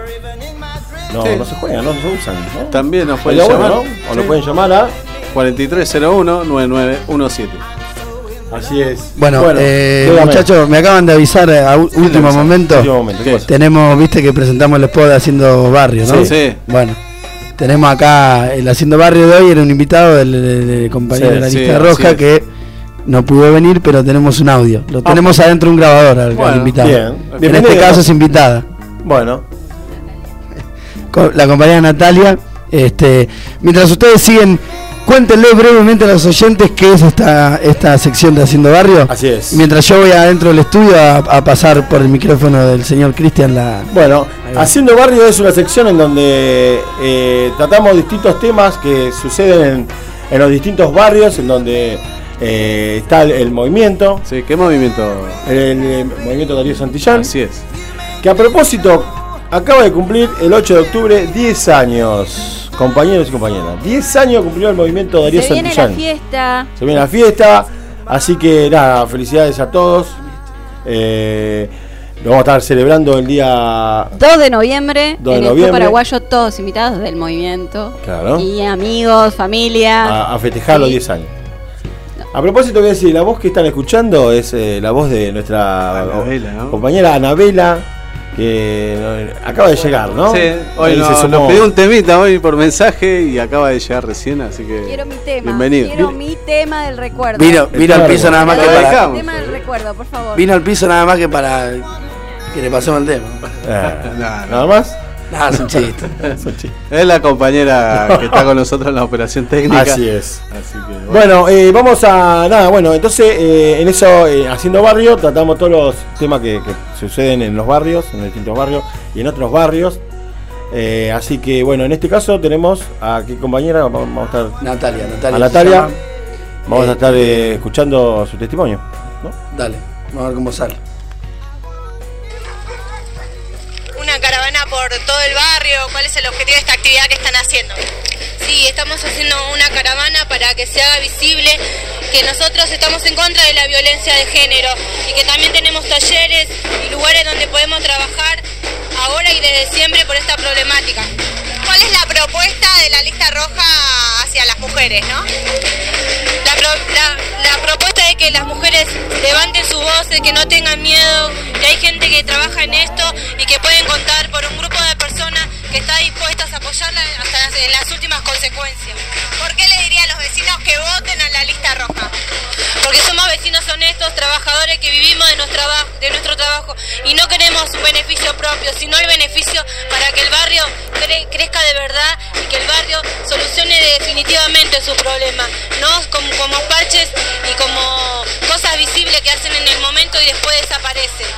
se juegan, no se usan, ¿no? También nos pueden llamar, ¿no? O nos pueden llamar a 4301-9917. Así es. Bueno, muchachos, me acaban de avisar a último momento. Tenemos, viste que presentamos el spot de Haciendo Barrio, ¿no? Sí. Bueno, tenemos acá el Haciendo Barrio de hoy, era un invitado del compañero de la lista roja que no pudo venir, pero tenemos un audio. Lo tenemos adentro de un grabador al invitado. Bien. En este caso es invitada. Bueno. La compañera Natalia. Mientras ustedes siguen, cuéntenle brevemente a los oyentes qué es esta sección de Haciendo Barrio. Así es. Mientras yo voy adentro del estudio a pasar por el micrófono del señor Cristian. Bueno, Haciendo Barrio es una sección en donde tratamos distintos temas que suceden en los distintos barrios, en donde está el movimiento. Sí, ¿qué movimiento? El movimiento Darío Santillán. Así es. Que a propósito acaba de cumplir el 8 de octubre 10 años. Compañeros y compañeras, 10 años cumplió el movimiento Darío Santillán. Se viene la fiesta. Se viene la fiesta. Así que nada, felicidades a todos. Lo vamos a estar celebrando el día 2 de noviembre. 2 de en noviembre. el Club Paraguayo, todos invitados del movimiento. Claro. Y amigos, familia. A festejar los 10 años. A propósito, voy a decir, la voz que están escuchando es la voz de nuestra Anabela, ¿no? compañera Anabela, que acaba de llegar, ¿no? Sí, hoy nos pidió un temita hoy por mensaje y acaba de llegar recién, así que quiero mi tema. Bienvenido. Quiero mi tema del recuerdo. Vino al piso nada más que para. Mi tema del recuerdo, por favor. Vino al piso nada más que para que le pasemos el tema. ¿Nada más? Nada, es un chiste. Es la compañera que está con nosotros en la operación técnica. Así es. Así que, bueno, vamos a... Nada, bueno, entonces en eso, Haciendo Barrio, tratamos todos los temas que suceden en los barrios, en distintos barrios y en otros barrios. Así que, bueno, en este caso tenemos a qué compañera, vamos a estar... Natalia. A Natalia. Vamos a estar escuchando su testimonio, ¿no? Dale, vamos a ver cómo sale. Una caravana por todo el barrio, ¿cuál es el objetivo de esta actividad que están haciendo? Sí, estamos haciendo una caravana para que se haga visible que nosotros estamos en contra de la violencia de género y que también tenemos talleres y lugares donde podemos trabajar ahora y desde siempre por esta problemática. ¿Cuál es la propuesta de la lista roja hacia las mujeres, no? La propuesta es que las mujeres levanten su voz, de que no tengan miedo, que hay gente que trabaja en esto y que pueden contar por un grupo de personas que está dispuestas a apoyarla hasta en las últimas consecuencias. ¿Por qué le diría a los vecinos que voten a la lista roja? Porque somos vecinos honestos, trabajadores que vivimos de nuestro trabajo y no queremos un beneficio propio, sino el beneficio para que el barrio crezca de verdad y que el barrio solucione definitivamente su problema, no como parches y como cosas visibles que hacen en el momento y después desaparecen.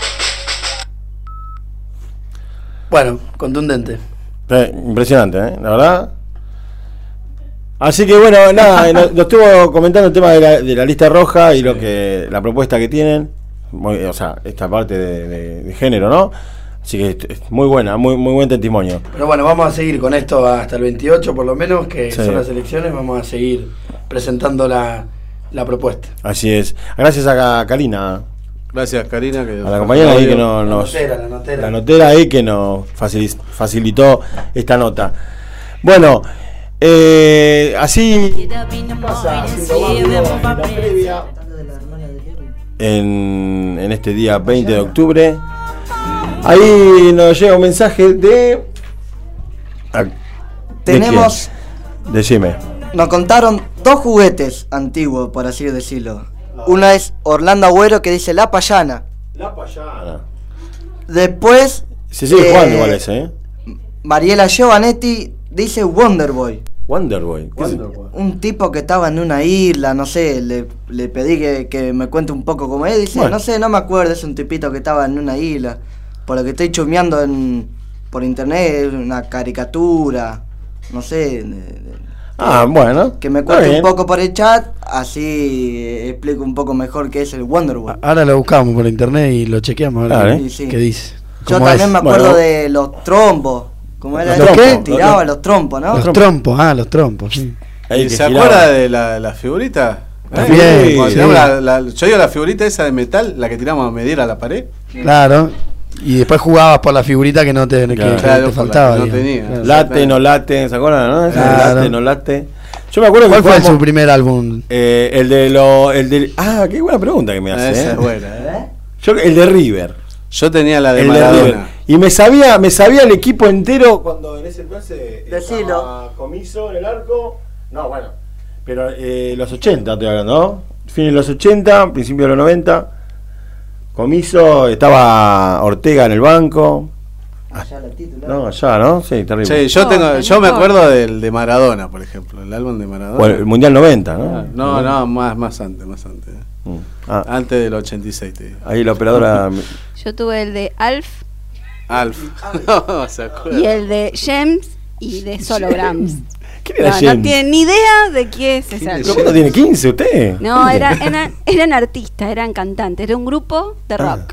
Bueno, contundente. Impresionante, la verdad. Así que bueno, nada, nos estuvo comentando el tema de la lista roja y la propuesta que tienen, o sea, esta parte de género, ¿no? Así que es muy buena, muy buen testimonio. Pero bueno, vamos a seguir con esto hasta el 28 por lo menos, que Sí. son las elecciones, vamos a seguir presentando la propuesta. Así es. Gracias a Karina. Gracias, Karina. Que a la compañera ahí que La nos... notera. La notera ahí que nos facilitó esta nota. Bueno, así Pasa haciendo barrio la previa. en este día 20 de octubre. Ahí nos llega un mensaje de... Tenemos... Decime. Nos contaron 2 juguetes antiguos, por así decirlo. Una es Orlando Agüero, que dice La Payana. La Payana. Después... Se sigue jugando igual ese, ¿eh? Mariela Giovanetti dice Wonderboy. Wonderboy. Un tipo que estaba en una isla, no sé, le pedí que me cuente un poco cómo es. Dice, Bueno. no sé, no me acuerdo, es un tipito que estaba en una isla. Por lo que estoy chumeando por internet, es una caricatura, no sé. Bueno. Que me cuente un poco por el chat, así explico un poco mejor qué es el Wonderboy. Ahora lo buscamos por internet y lo chequeamos a ver Sí, sí. qué dice. Yo ¿Cómo también es? me acuerdo Bueno. de los trombos. ¿Cómo era? ¿Los qué? Tiraba los trompos, ¿no? Los trompos, los trompos, sí. Ahí ¿Se acuerda de la figurita? También, Cuando sí. tiramos yo digo la figurita esa de metal, la que tiramos a medir a la pared. Claro. Y después jugabas por la figurita que no te, que Claro, te por la faltaba. que no digamos. tenía. Claro. Late, no late, ¿se acuerdan? ¿No? Claro. Late, no late. Yo me acuerdo ¿Cuál que fue jugamos- su primer álbum? el de qué buena pregunta que me hace. Esa es buena, Yo, el de River. Yo tenía la de El de Maradona. River. Y me sabía el equipo entero cuando en ese entonces Decilo. estaba Comiso en el arco. No, bueno. Pero los 80 estoy hablando, ¿no? Fin de los 80, principio de los 90. Comiso, estaba Ortega en el banco. No, allá, ¿no? Sí, terrible. Sí, yo me acuerdo del de Maradona, por ejemplo, el álbum de Maradona. O el Mundial 90, ¿no? No, más antes. Ah. Antes del 86, te digo. Ahí la operadora. Yo tuve el de Alf Alf. No, se acuerda. y el de James y de Solograms. ¿Quién era No James? tienen ni idea de qué es ese álbum. ¿Cuánto tiene? ¿15 usted? No, eran artistas, eran cantantes, era un grupo de rock.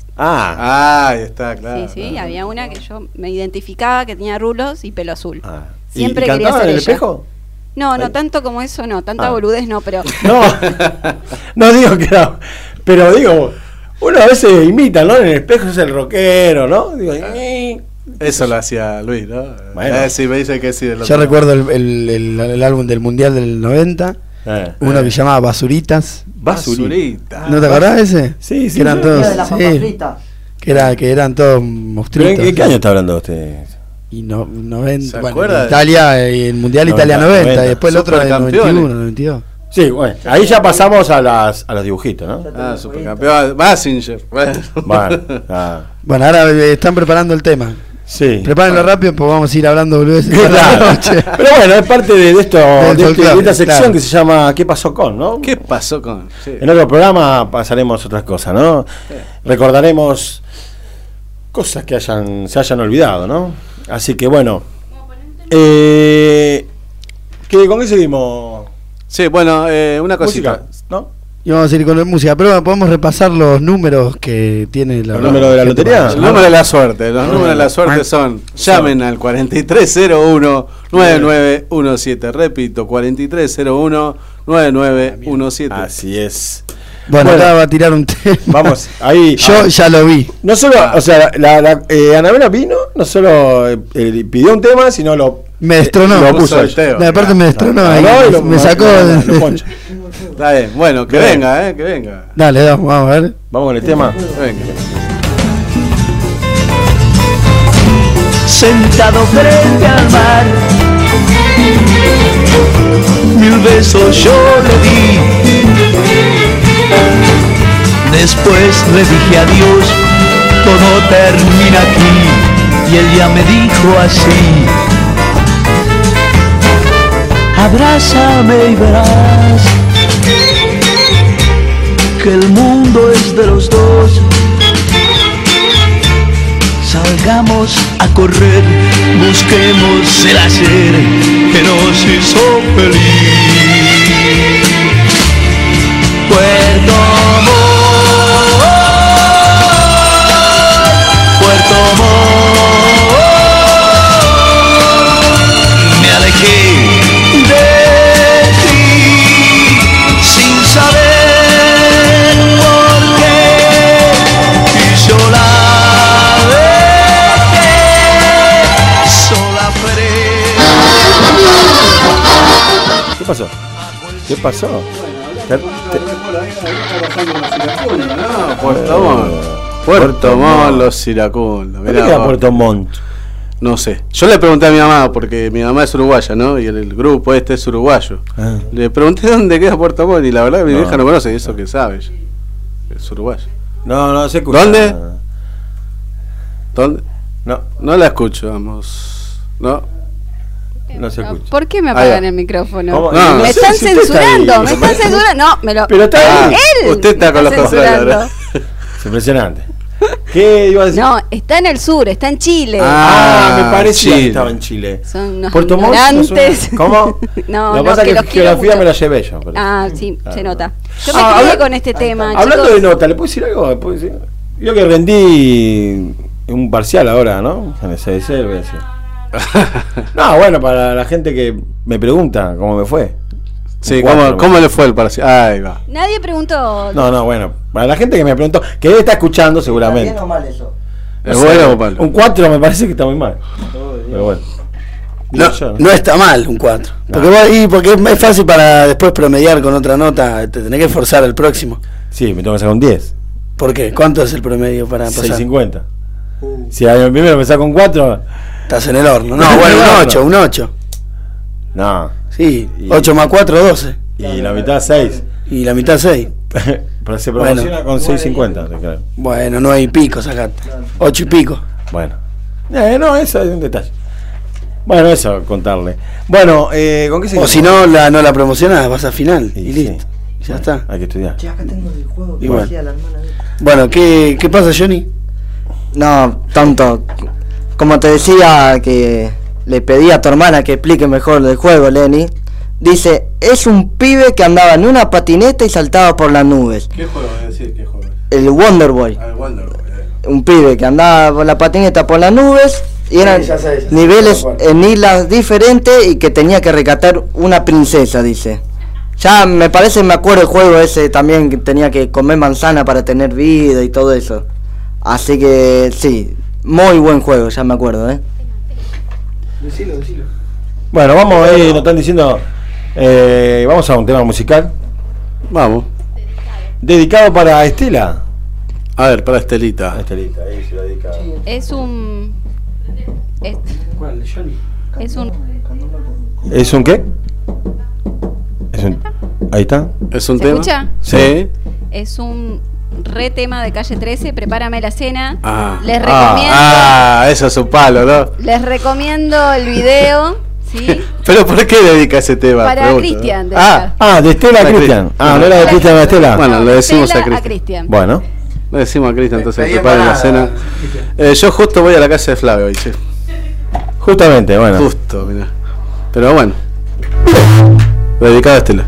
Ahí está, claro. Sí, había una que yo me identificaba que tenía rulos y pelo azul. ¿Y Siempre quería cantaba ser en el ella. espejo? No tanto como eso, no, tanta boludez no, pero... No digo que no. Pero digo, uno a veces imita, ¿no? En el espejo es el rockero, ¿no? Digo, Eso lo hacía Luis, ¿no? Bueno. Sí, me dice que sí. Yo recuerdo el álbum del Mundial del 90, uno que se llamaba Basuritas. Basurita. ¿No te acordás de ese? Sí, Que eran todos, de la papa frita. que eran todos ¿Pero monstruitos. ¿En qué año está hablando usted? Y 90, ¿Se bueno, acuerda de- Italia, el Mundial 90, Italia 90, 90, y después el otro del supercampeones. 91, 92. Sí, bueno, ahí ya pasamos a los dibujitos, ¿no? Supercampeón. Basinger. Bueno, Bueno, ahora están preparando el tema. Sí. Prepárenlo rápido, pues vamos a ir hablando boludeces toda la Claro. noche. Pero bueno, es parte de esto, Del de folclore, esta sección claro. que se llama ¿Qué pasó con? ¿No? ¿Qué pasó con? Sí. En otro programa pasaremos otras cosas, ¿no? Recordaremos cosas que se hayan olvidado, ¿no? Así que bueno, ¿con qué seguimos? Sí, bueno, una cosita. Música, ¿no? Y vamos a ir con la música, pero bueno, podemos repasar los números que tiene la... ¿El número de la lotería? El número de la suerte. Los números de la suerte son: llamen al 4301-9917. Repito, 4301-9917. Así es. Bueno, acá va a tirar un tema. Vamos, ahí. Yo ya lo vi. No solo, o sea, Anabela vino, no solo pidió un tema, sino me destronó. Lo puso el tema. No, aparte me destronó. No, ahí, no, y lo- me sacó. lo poncha. Está bien, bueno, que Bien. venga, que venga. Dale, vamos a ver. Vamos con el tema. Venga. Sentado frente al mar, 1000 besos yo le di. Después le dije adiós, todo termina aquí. Y él ya me dijo así: abrázame y verás que el mundo es de los dos. Salgamos a correr, busquemos el hacer que nos hizo feliz. Puerto Montt, Puerto Montt. ¿Qué pasó? ¿Qué pasó? Puerto Montt, los iracundos. ¿Qué queda Puerto Montt? No sé. Yo le pregunté a mi mamá, porque mi mamá es uruguaya, ¿no? Y el grupo este es uruguayo. Le pregunté dónde queda Puerto Montt y la verdad que mi vieja no conoce, y eso que sabe. Es uruguayo. No se escucha. ¿Dónde? No. No la escucho, vamos. No se escucha. ¿Por qué me apagan el micrófono? No, me están censurando, me están censurando. No, me lo. Pero está ahí. Él Usted está con los censurando. Es impresionante. ¿Qué iba a decir? No, está en el sur, está en Chile. Me parecía que estaba en Chile. Son unos Puerto Montt ignorantes. ¿Cómo? No, Lo que pasa es que los quiero geografía mucho. me la llevé yo. Pero. Sí, se nota. Yo me crié con este tema. Hablando chicos. de nota, ¿le puedo decir algo? ¿Puedo decir? Yo que rendí un parcial ahora, ¿no? En el CDC, le voy a decir. No, bueno, para la gente que me pregunta cómo me fue. Sí, ¿cómo le fue el parcial? Ahí va. Nadie preguntó. No, bueno, para la gente que me preguntó, que debe estar escuchando seguramente. ¿Está bien o mal eso? ¿Es bueno o malo? Un 4 me parece que está muy mal. Pero bueno. No está mal un 4. Porque es fácil para después promediar con otra nota. Te tenés que esforzar el próximo. Sí, me tengo que sacar un 10. ¿Por qué? ¿Cuánto es el promedio para pasar? 6.50. Si al primero me saco un 4. Estás en el horno. No, bueno, un 8. No. Sí, 8 más 4, 12. Y la mitad 6. Y la mitad 6. Pero se promociona con 6.50. Bueno, 9 y pico sacaste. 8 y pico. Bueno. No, eso es un detalle. Bueno, eso contarle. Bueno, ¿con qué se O si no la promocionás, vas a final y listo. Sí. Ya está. Hay que estudiar. Che, acá tengo el juego que Igual. decía la hermana de... Bueno, ¿qué pasa, Johnny? No, tonto. Como te decía que le pedí a tu hermana que explique mejor el juego, Lenny. Dice, es un pibe que andaba en una patineta y saltaba por las nubes. ¿Qué juego es decir? ¿Qué juego? El Wonder Boy. El Wonder Boy. Un pibe que andaba por la patineta por las nubes y eran niveles en islas diferentes y que tenía que rescatar una princesa, dice. Ya me acuerdo el juego ese también, que tenía que comer manzana para tener vida y todo eso. Así que sí, muy buen juego, ya me acuerdo, Decilo. Bueno, vamos ahí, nos están diciendo, vamos a un tema musical. Vamos. Dedicado para Estela. A ver, para Estelita. Estelita, ahí se lo dedica. Es un. ¿Cuál? ¿De Johnny? Es un. ¿Es un qué? Ahí está. ¿Es un ¿Se tema? escucha? Sí. Es un re tema de Calle 13, Prepárame la cena. Les recomiendo. Eso es un palo, ¿no? Les recomiendo el video, ¿sí? ¿Pero por qué dedica ese tema? Para Pregunto. Cristian. De Estela a Cristian. No era de Cristian a Estela. Bueno, le decimos Estela a Cristian. Bueno. Le decimos a Cristian, entonces Pedí preparen la empanada. cena. Yo justo voy a la casa de Flavio hoy, che. Justamente, bueno. Justo, mirá. Pero bueno. Dedicado a Estela.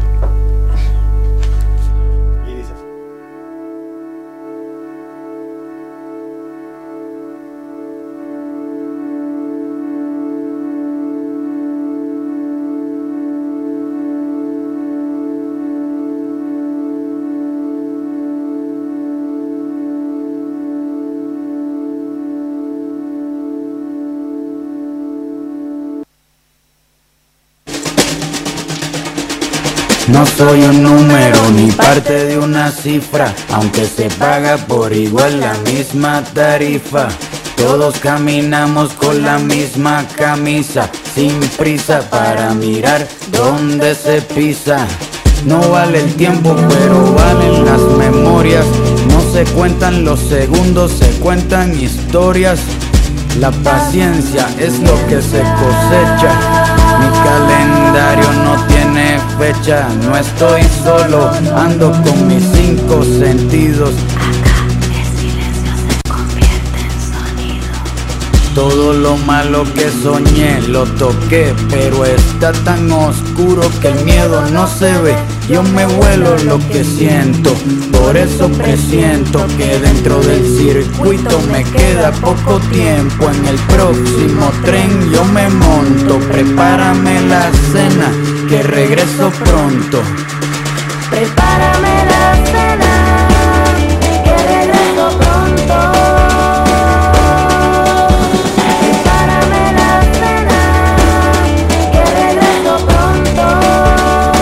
No soy un número ni parte de una cifra, aunque se paga por igual la misma tarifa. Todos caminamos con la misma camisa, sin prisa para mirar dónde se pisa. No vale el tiempo, pero valen las memorias. No se cuentan los segundos, se cuentan historias. La paciencia es lo que se cosecha. Mi calendario no tiene fecha. No estoy solo, ando con mis 5 sentidos. El silencio se convierte en sonido. Todo lo malo que soñé lo toqué, pero está tan oscuro que el miedo no se ve. Yo me vuelo lo que siento, por eso presiento que dentro del circuito me queda poco tiempo. En el próximo tren yo me monto, prepárame la cena, que regreso pronto. Prepárame la cena, que regreso pronto. Prepárame la cena, que regreso pronto.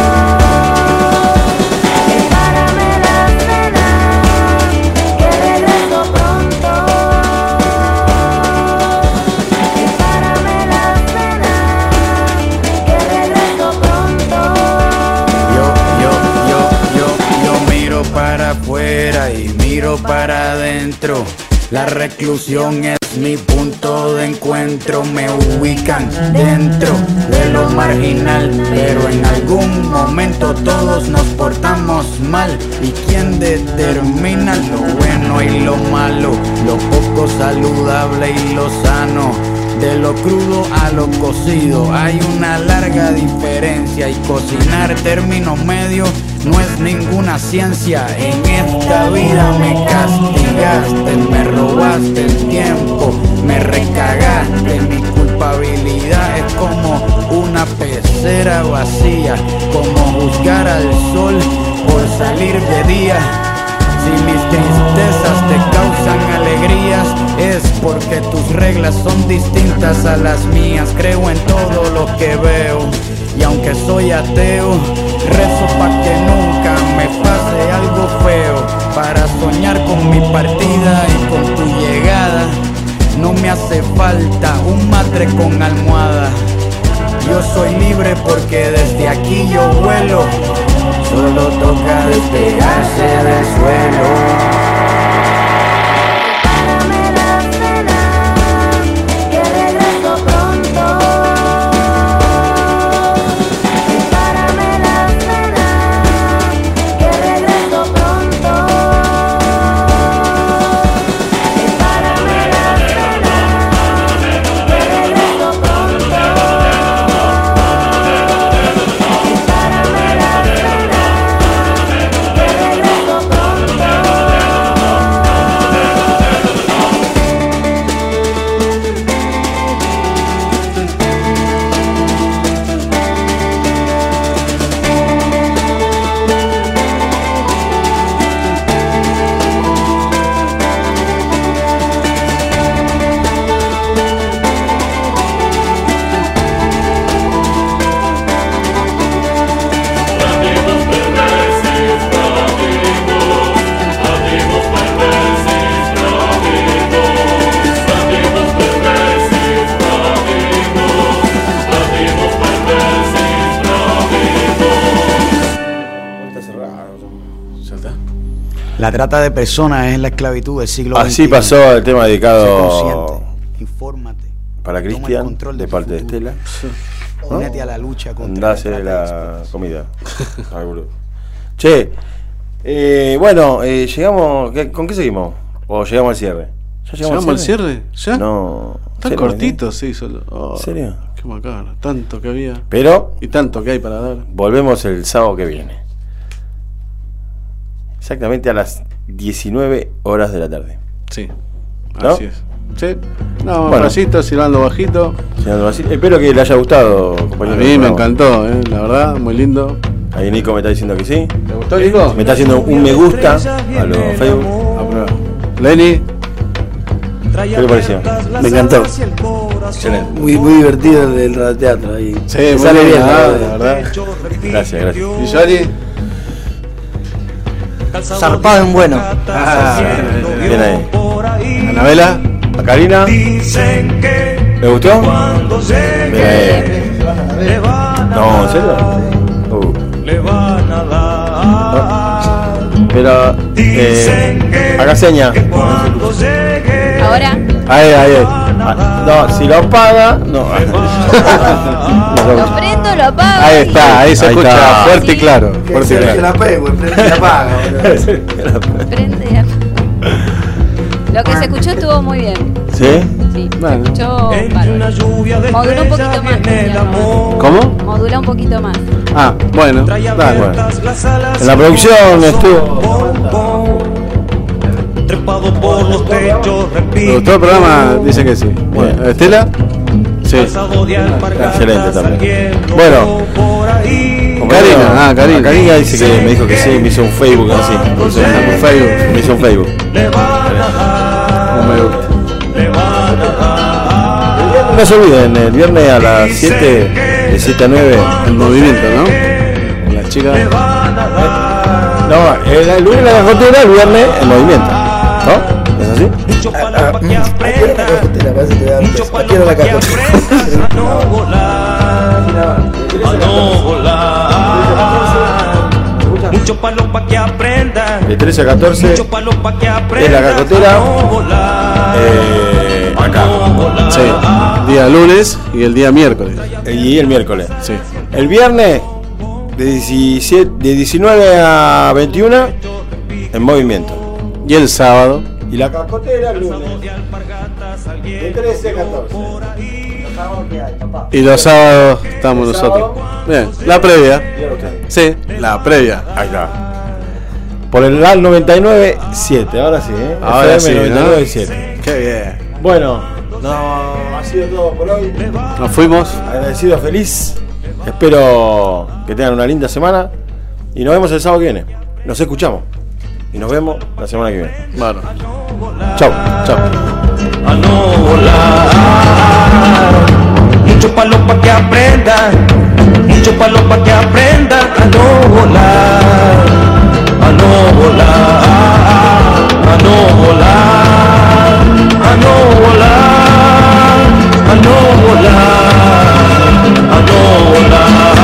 La reclusión es mi punto de encuentro. Me ubican dentro de lo marginal, pero en algún momento todos nos portamos mal. ¿Y quién determina lo bueno y lo malo? Lo poco saludable y lo sano. De lo crudo a lo cocido hay una larga diferencia, y cocinar término medio no es ninguna ciencia. En esta vida me castigaste, me robaste el tiempo, me recagaste. Mi culpabilidad es como una pecera vacía, como juzgar al sol por salir de día. Si mis tristezas te causan alegrías, es porque tus reglas son distintas a las mías. Creo en todo lo que veo, y aunque soy ateo, rezo pa' que nunca me pase algo feo. Para soñar con mi partida y con tu llegada, no me hace falta un matre con almohada. Yo soy libre porque desde aquí yo vuelo. Solo toca despegarse del suelo. La trata de personas es la esclavitud del siglo XXI. Así pasó el tema dedicado Infórmate, para Cristian, de parte de Estela. ¿no? Únete a la lucha contra Dase la comida. Che, bueno, llegamos. ¿Con qué seguimos? ¿O llegamos al cierre? ¿Ya llegamos al cierre? ¿Ya? No. Tan cortito, sí, solo. Oh, ¿En serio? Qué macabro. Tanto que había. Pero. Y tanto que hay para dar. Volvemos el sábado que viene. Exactamente a las 19 horas de la tarde. Sí. ¿No? Así es. Sí. No, bueno, pasito, silbando bajito. Espero que le haya gustado, compañero. A mí me encantó, la verdad, muy lindo. Ahí Nico me está diciendo que sí. ¿Te gustó, Nico? Me está haciendo un me gusta a los Facebook. Aprueba. Lenny. ¿Qué le pareció? Me encantó. Excelente. Muy divertido el radioteatro ahí. Sí, me muy sale bien, la verdad. Gracias. ¿Y Yari? Zarpado en bueno. Bien ahí. Anabela. ¿A Karina? ¿Le gustó? Bien ahí. No, ¿en serio? Pero haga seña. Ahora. Ahí. No, si lo apaga, no. Lo prendo, lo apago. Ahí está, ahí se escucha está. fuerte y claro. Fuerte y Se claro. la pego, prende y la apaga. Prende y apaga. Lo que se escuchó estuvo muy bien. ¿Sí? Sí, se escuchó bárbaro. Moduló un poquito más. ¿Cómo? Moduló un poquito más. Ah, bueno, dale. En la producción estuvo. ¿Te gustó el programa? Dice que sí. Bueno, ¿Estela? Sí. Excelente también. Bueno, Karina. Karina dice que me dijo que sí, me hizo un Facebook así. Me hizo un Facebook. No me gusta. No se olviden, el viernes a las 7, de 7 a 9. El movimiento, ¿no? La chica. No, el lunes la cajotera, el viernes el movimiento. ¿No? ¿Es así? ¿A qué hora la cajotera? Mucho palo pa' que aprenda. De 13 a 14 Mucho palo pa' que aprenda. es la cacotera. Acá. Sí, día lunes y el día miércoles. Y el miércoles. Sí. El viernes de 19 a 21 en movimiento. Y el sábado. Y la cacotera el lunes. De 13 a 14. Y los sábados estamos nosotros. Bien, la previa. Sí, la previa. Ahí está. Por el LAL 99.7, ahora sí, ¿eh? Ahora sí, 99.7. Qué bien. Bueno, no, ha sido todo por hoy. Nos fuimos. Agradecido, feliz. Espero que tengan una linda semana. Y nos vemos el sábado que viene. Nos escuchamos. Y nos vemos la semana que viene. Bueno. Chau. Chau. A no volar. Mucho palo pa' que aprenda. Mucho palo pa' que aprenda. A no volar. A no volar. A no volar. A no volar. A no volar. A no volar.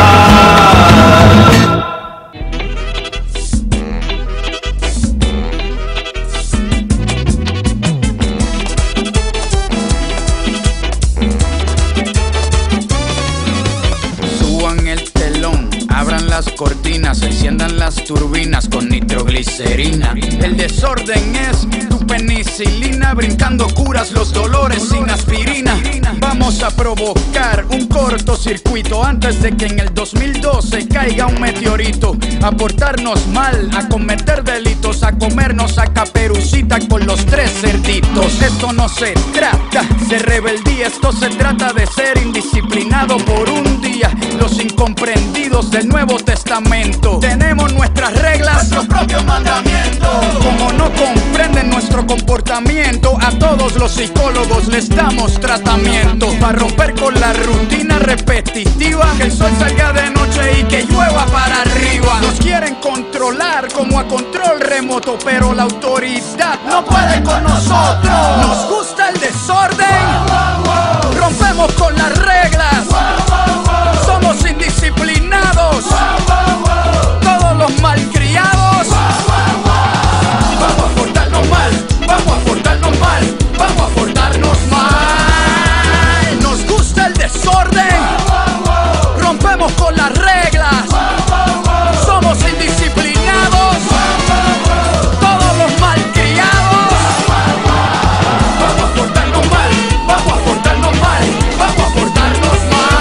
Las cortinas, enciendan las turbinas con nitroglicerina. El desorden es tu penicilina, brincando curas los dolores sin aspirina. Vamos a provocar un cortocircuito antes de que en el 2012 caiga un meteorito. A portarnos mal, a cometer delitos, a comernos a Caperucita con los 3 cerditos. Esto no se trata de rebeldía, esto se trata de ser indisciplinado por un día. Los incomprendidos del Nuevo Testamento. Tenemos nuestras reglas, nuestros propios mandamientos. Como no comprenden nuestro comportamiento, a todos los psicólogos les damos tratamiento. Para romper con la rutina repetitiva, que el sol salga de noche y que llueva para arriba. Nos quieren controlar como a control remoto, pero la autoridad no puede con nosotros. Nos gusta el desorden, rompemos con las reglas. Somos indisciplinados, todos los malcriados. Vamos a portarnos mal, vamos a portarnos mal, vamos a portarnos mal. Nos gusta el desorden, rompemos con las reglas. Somos indisciplinados, todos los malcriados. Vamos a portarnos mal, vamos a portarnos mal, vamos a portarnos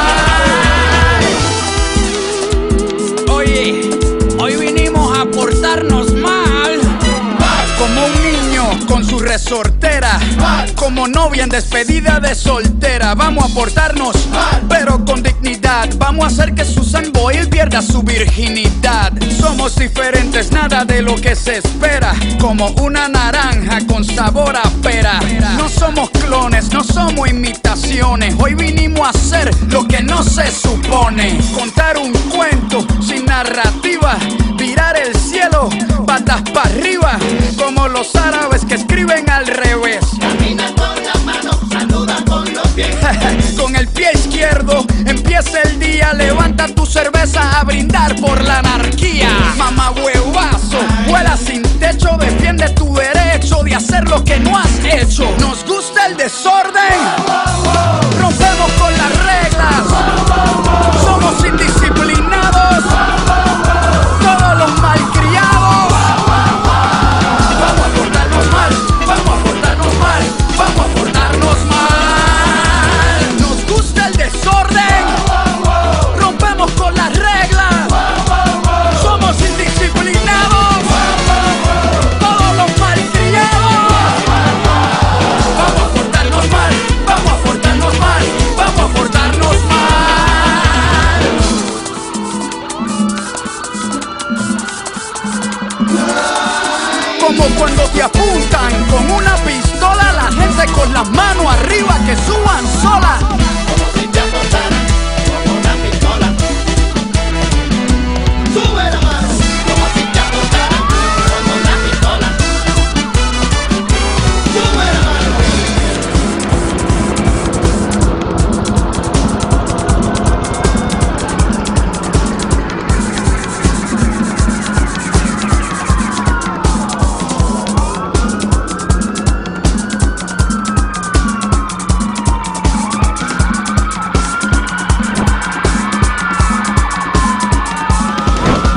mal. Hoy vinimos a portarnos mal, como un niño con su resortera, como novia en despedida de soltera. Vamos a portarnos pero con dignidad. Vamos a hacer que Susan Boyle pierda su virginidad. Somos diferentes, nada de lo que se espera, como una naranja con sabor a pera. No somos clones, no somos imitaciones. Hoy vinimos a hacer lo que no se supone. Contar un cuento sin narrativa, virar el cielo patas para arriba, como los árabes que escriben al revés. Camina con la mano, saluda con los pies. Con el pie izquierdo empieza el día, levanta tu cerveza a brindar por la anarquía. Mamá huevazo, vuela sin techo, defiende tu derecho de hacer lo que no has hecho. Nos gusta el desorden, rompemos con las reglas. Somos indisciplinados, todos los malcriados. Vamos a portarnos mal, vamos a portarnos mal, vamos a portarnos mal. Nos gusta el desorden, rompemos con las reglas. Somos indisciplinados, todos los malcriados. Vamos a portarnos mal, vamos a portarnos mal, vamos a portarnos mal. Como cuando te apuntan con una